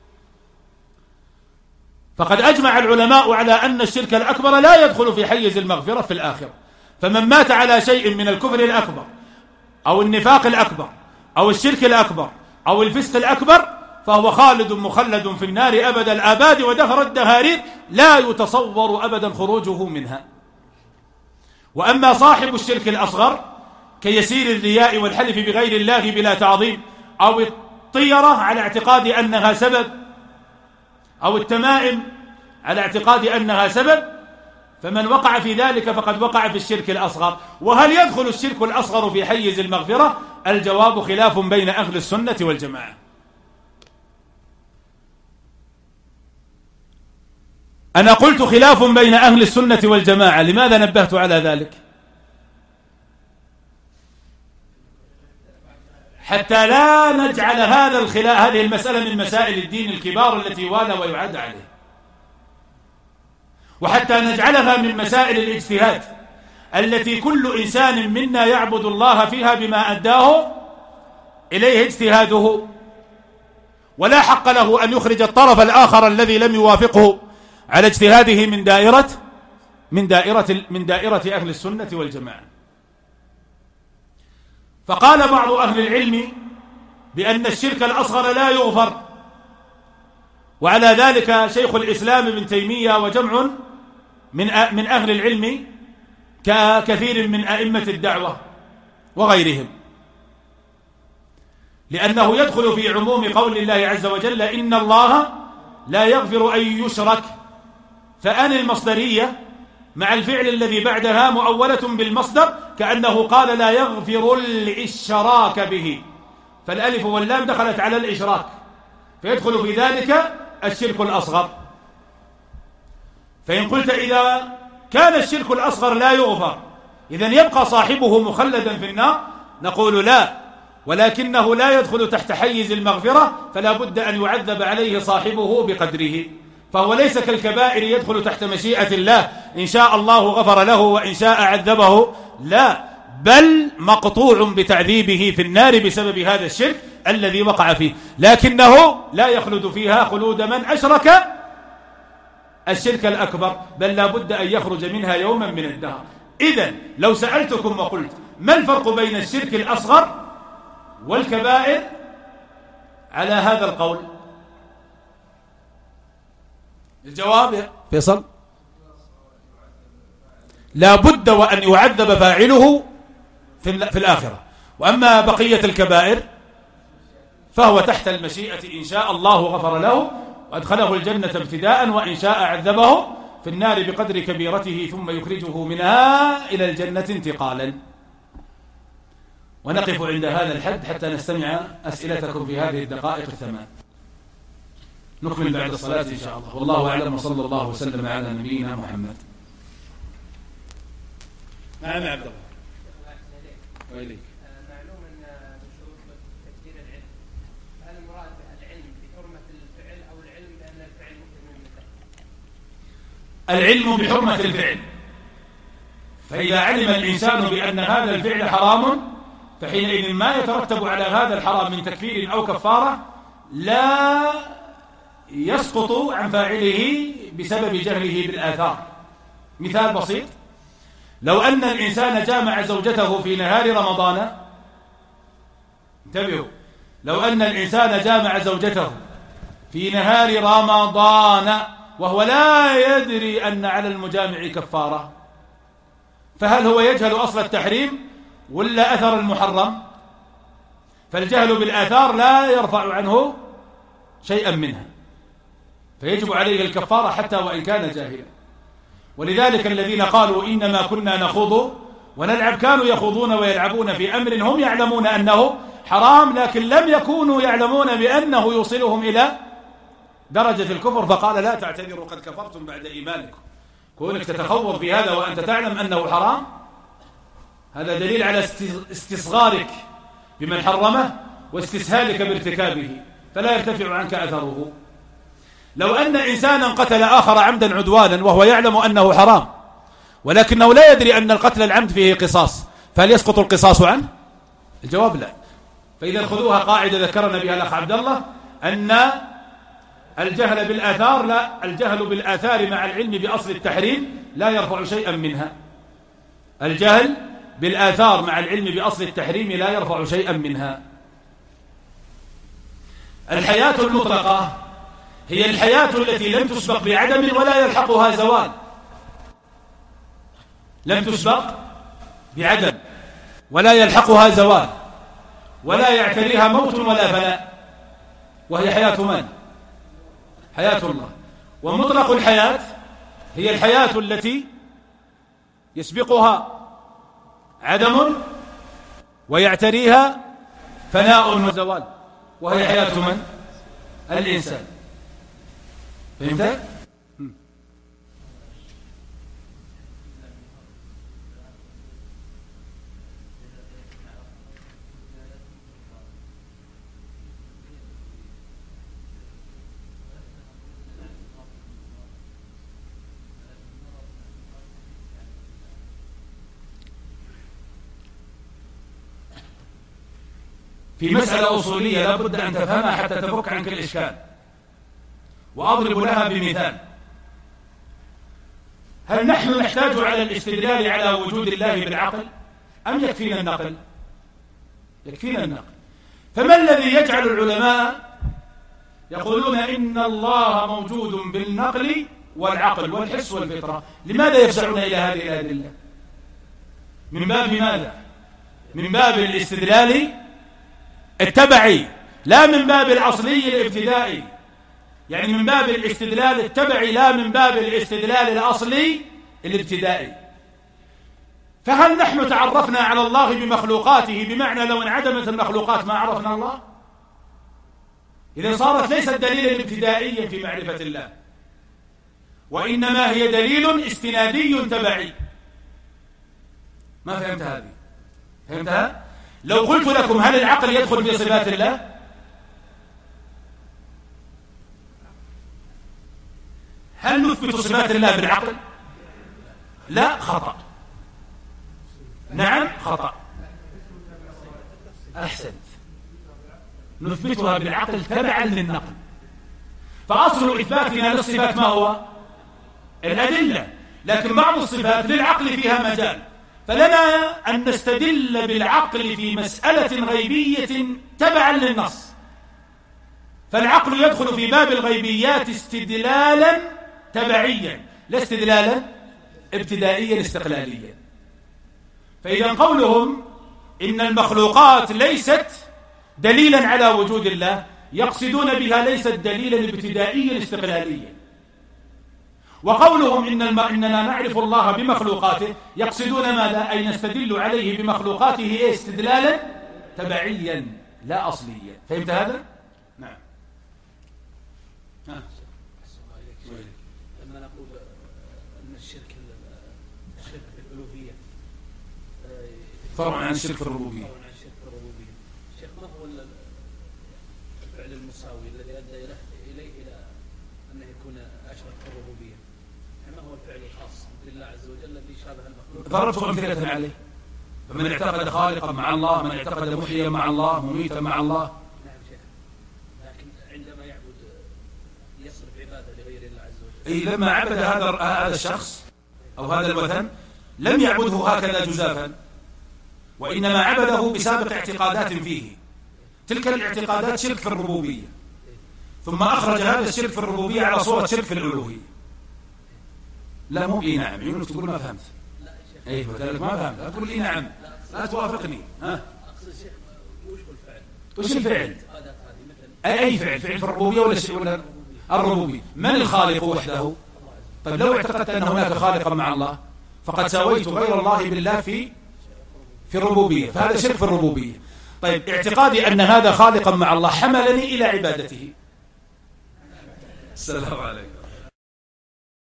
S1: فقد أجمع العلماء على أن الشرك الأكبر لا يدخل في حيز المغفرة في الآخرة، فمن مات على شيء من الكفر الأكبر أو النفاق الأكبر أو الشرك الأكبر أو الفسق الأكبر فهو خالد مخلد في النار أبد الآباد ودهر الدهارير، لا يتصور أبدا خروجه منها. وأما صاحب الشرك الأصغر كيسير الرياء والحلف بغير الله بلا تعظيم، أو الطيرة على اعتقاد أنها سبب، أو التمائم على اعتقاد أنها سبب، فمن وقع في ذلك فقد وقع في الشرك الأصغر. وهل يدخل الشرك الأصغر في حيز المغفرة؟ الجواب خلاف بين أهل السنة والجماعة. أنا قلت خلاف بين أهل السنة والجماعة، لماذا نبهت على ذلك؟ حتى لا نجعل هذه المسألة من مسائل الدين الكبار التي والى ويعد عليه، وحتى نجعلها من مسائل الاجتهاد التي كل إنسان منا يعبد الله فيها بما أداه إليه اجتهاده، ولا حق له أن يخرج الطرف الآخر الذي لم يوافقه على اجتهاده من دائرة أهل السنة والجماعة. فقال بعض أهل العلم بأن الشرك الأصغر لا يغفر، وعلى ذلك شيخ الإسلام ابن تيمية وجمع من أهل العلم ككثير من أئمة الدعوة وغيرهم، لأنه يدخل في عموم قول الله عز وجل: إن الله لا يغفر أن يشرك، فأن المصدرية مع الفعل الذي بعدها مؤولة بالمصدر كأنه قال لا يغفر الإشراك به، فالألف واللام دخلت على الإشراك، فيدخل في ذلك الشرك الأصغر. فإن قلت إذا كان الشرك الأصغر لا يغفر إذن يبقى صاحبه مخلدا في النار، نقول لا، ولكنه لا يدخل تحت حيز المغفرة، فلا بد أن يعذب عليه صاحبه بقدره، فهو ليس كالكبائر يدخل تحت مشيئة الله، إن شاء الله غفر له وإن شاء عذبه، لا، بل مقطوع بتعذيبه في النار بسبب هذا الشرك الذي وقع فيه، لكنه لا يخلد فيها خلود من أشرك الشرك الأكبر، بل لا بد أن يخرج منها يوما من الدهر. إذن لو سألتكم وقلت ما الفرق بين الشرك الأصغر والكبائر على هذا القول؟ الجواب يا فيصل: لا بد وأن يعذب فاعله في الآخرة، وأما بقية الكبائر فهو تحت المشيئة، إن شاء الله غفر له وأدخله الجنة ابتداء، وإن شاء عذبه في النار بقدر كبيرته ثم يخرجه منها إلى الجنة انتقالا. ونقف عند هذا الحد حتى نستمع أسئلتكم في هذه الدقائق الثمان، نكمل بعد الصلاة إن شاء الله، والله أعلم، وصلى الله وسلم على نبينا محمد. نعم يا عبد الله. وإليك.
S3: معلوم أن من شروط تكثير العلم، هل المراد العلم بحرمة الفعل أو العلم بأن الفعل ممكن من مثله؟
S1: العلم بحرمة الفعل، فإذا علم الإنسان بأن هذا الفعل حرام فحينئذ ما يترتب على هذا الحرام من تكفير أو كفارة لا يسقط عن فاعله بسبب جهله بالآثار. مثال بسيط: لو أن الإنسان جامع زوجته في نهار رمضان، انتبهوا، لو أن الإنسان جامع زوجته في نهار رمضان وهو لا يدري أن على المجامع كفارة، فهل هو يجهل أصل التحريم ولا أثر المحرم؟ فالجهل بالآثار لا يرفع عنه شيئا منها، فيجب عليه الكفارة حتى وإن كان جاهلا. ولذلك الذين قالوا إنما كنا نخوض ونلعب كانوا يخوضون ويلعبون في أمر هم يعلمون أنه حرام، لكن لم يكونوا يعلمون بأنه يوصلهم إلى درجة الكفر، فقال لا تعتذروا قد كفرتم بعد إيمانكم. كونك تتخوض في هذا وأنت تعلم أنه حرام، هذا دليل على استصغارك بمن حرمه واستسهالك بارتكابه، فلا يرتفع عنك أثره. لو أن إنسانا قتل آخر عمدا عدوانا وهو يعلم أنه حرام ولكنه لا يدري أن القتل العمد فيه قصاص، فهل يسقط القصاص عنه؟ الجواب لا. فإذا خذوها قاعدة ذكرنا بها الأخ عبد الله، أن الجهل بالآثار الجهل بالآثار مع العلم بأصل التحريم لا يرفع شيئا منها. الجهل بالآثار مع العلم بأصل التحريم لا يرفع شيئا منها. الحياة المطلقة هي الحياة التي لم تسبق بعدم ولا يلحقها زوال، لم تسبق بعدم ولا يلحقها زوال ولا يعتريها موت ولا فناء، وهي حياة من؟ حياة الله. ومطلق الحياة هي الحياة التي يسبقها عدم ويعتريها فناء وزوال، وهي حياة من؟ الإنسان. فهمت؟ في مسألة أصولية لا بد أن تفهمها حتى تفك عنك الإشكال، وأضرب لها بمثال. هل نحن نحتاج على الاستدلال على وجود الله بالعقل أم يكفينا النقل؟ يكفينا النقل. فما الذي يجعل العلماء يقولون إن الله موجود بالنقل والعقل والحس والفطرة؟ لماذا يفزعون إلى هذه الأدلة؟ من باب ماذا؟ من باب الاستدلال التبعي، لا من باب الأصلي الابتدائي. يعني من باب الاستدلال التبعي لا من باب الاستدلال الأصلي الابتدائي. فهل نحن تعرفنا على الله بمخلوقاته بمعنى لو انعدمت المخلوقات ما عرفنا الله؟ إذن صارت ليست دليلا ابتدائيا في معرفة الله، وإنما هي دليل استنادي تبعي. ما فهمت هذه؟ فهمتها؟ لو قلت لكم هل العقل يدخل في صفات الله؟ هل نثبت صفات الله بالعقل؟ لا، خطأ. نعم، خطأ. أحسنت. نثبتها بالعقل تبعا للنقل. فأصل إثباتنا للصفات ما هو؟ الأدلة. لكن بعض الصفات للعقل فيها مجال، فلنا أن نستدل بالعقل في مسألة غيبية تبعا للنص. فالعقل يدخل في باب الغيبيات استدلالا تبعيا لا استدلالا ابتدائيا استقلاليا. فإذا قولهم إن المخلوقات ليست دليلا على وجود الله يقصدون بها ليست دليلا ابتدائيا استقلاليا، وقولهم إننا نعرف الله بمخلوقاته يقصدون ماذا؟ أي نستدل عليه بمخلوقاته استدلالا تبعيا لا أصليا. فهمت هذا؟ نعم.
S2: لما نقول أن الشرك في الألوهية
S1: فرع عن الشرك في الربوبية.
S2: شيخ، ما هو الفعل المساوي الذي أدى إليه إلى أنه يكون أشرك في الربوبية؟ ما هو الفعل الخاص بالله عز وجل الذي شابه المخلوق؟
S1: ضربت أمثلة عليه. فمن اعتقد خالقا مع الله، من اعتقد محيا مع الله، مميتا مع الله.
S2: نعم شيخ، لكن عندما يعبد يصرف عبادة لغير الله عز وجل.
S1: لما عبد هذا الشخص أو هذا الوثن لم يعبده هكذا جزافا، وإنما عبده بسابق اعتقادات فيه. تلك الاعتقادات شرك في الربوبية، ثم أخرج هذا الشرك في الربوبية على صورة شرك في الألوهية. لا مو إيه نعم، يقولك تقول ما فهمت. ايه قلت ما فهمت، لا تقول لي نعم، لا توافقني. ها
S2: أقصد شيخ وش هو الفعل؟
S1: وش الفعل؟
S2: الاعتقادات هذه مثل
S1: أي فعل؟ فعل في الربوبية ولا الربوبية؟ من الخالق وحده؟ طيب لو اعتقدت أن هناك خالقا مع الله فقد سويت غير الله بالله في الربوبية، فهذا شرك في الربوبية. طيب اعتقادي أن هذا خالقا مع الله حملني إلى عبادته. السلام عليكم.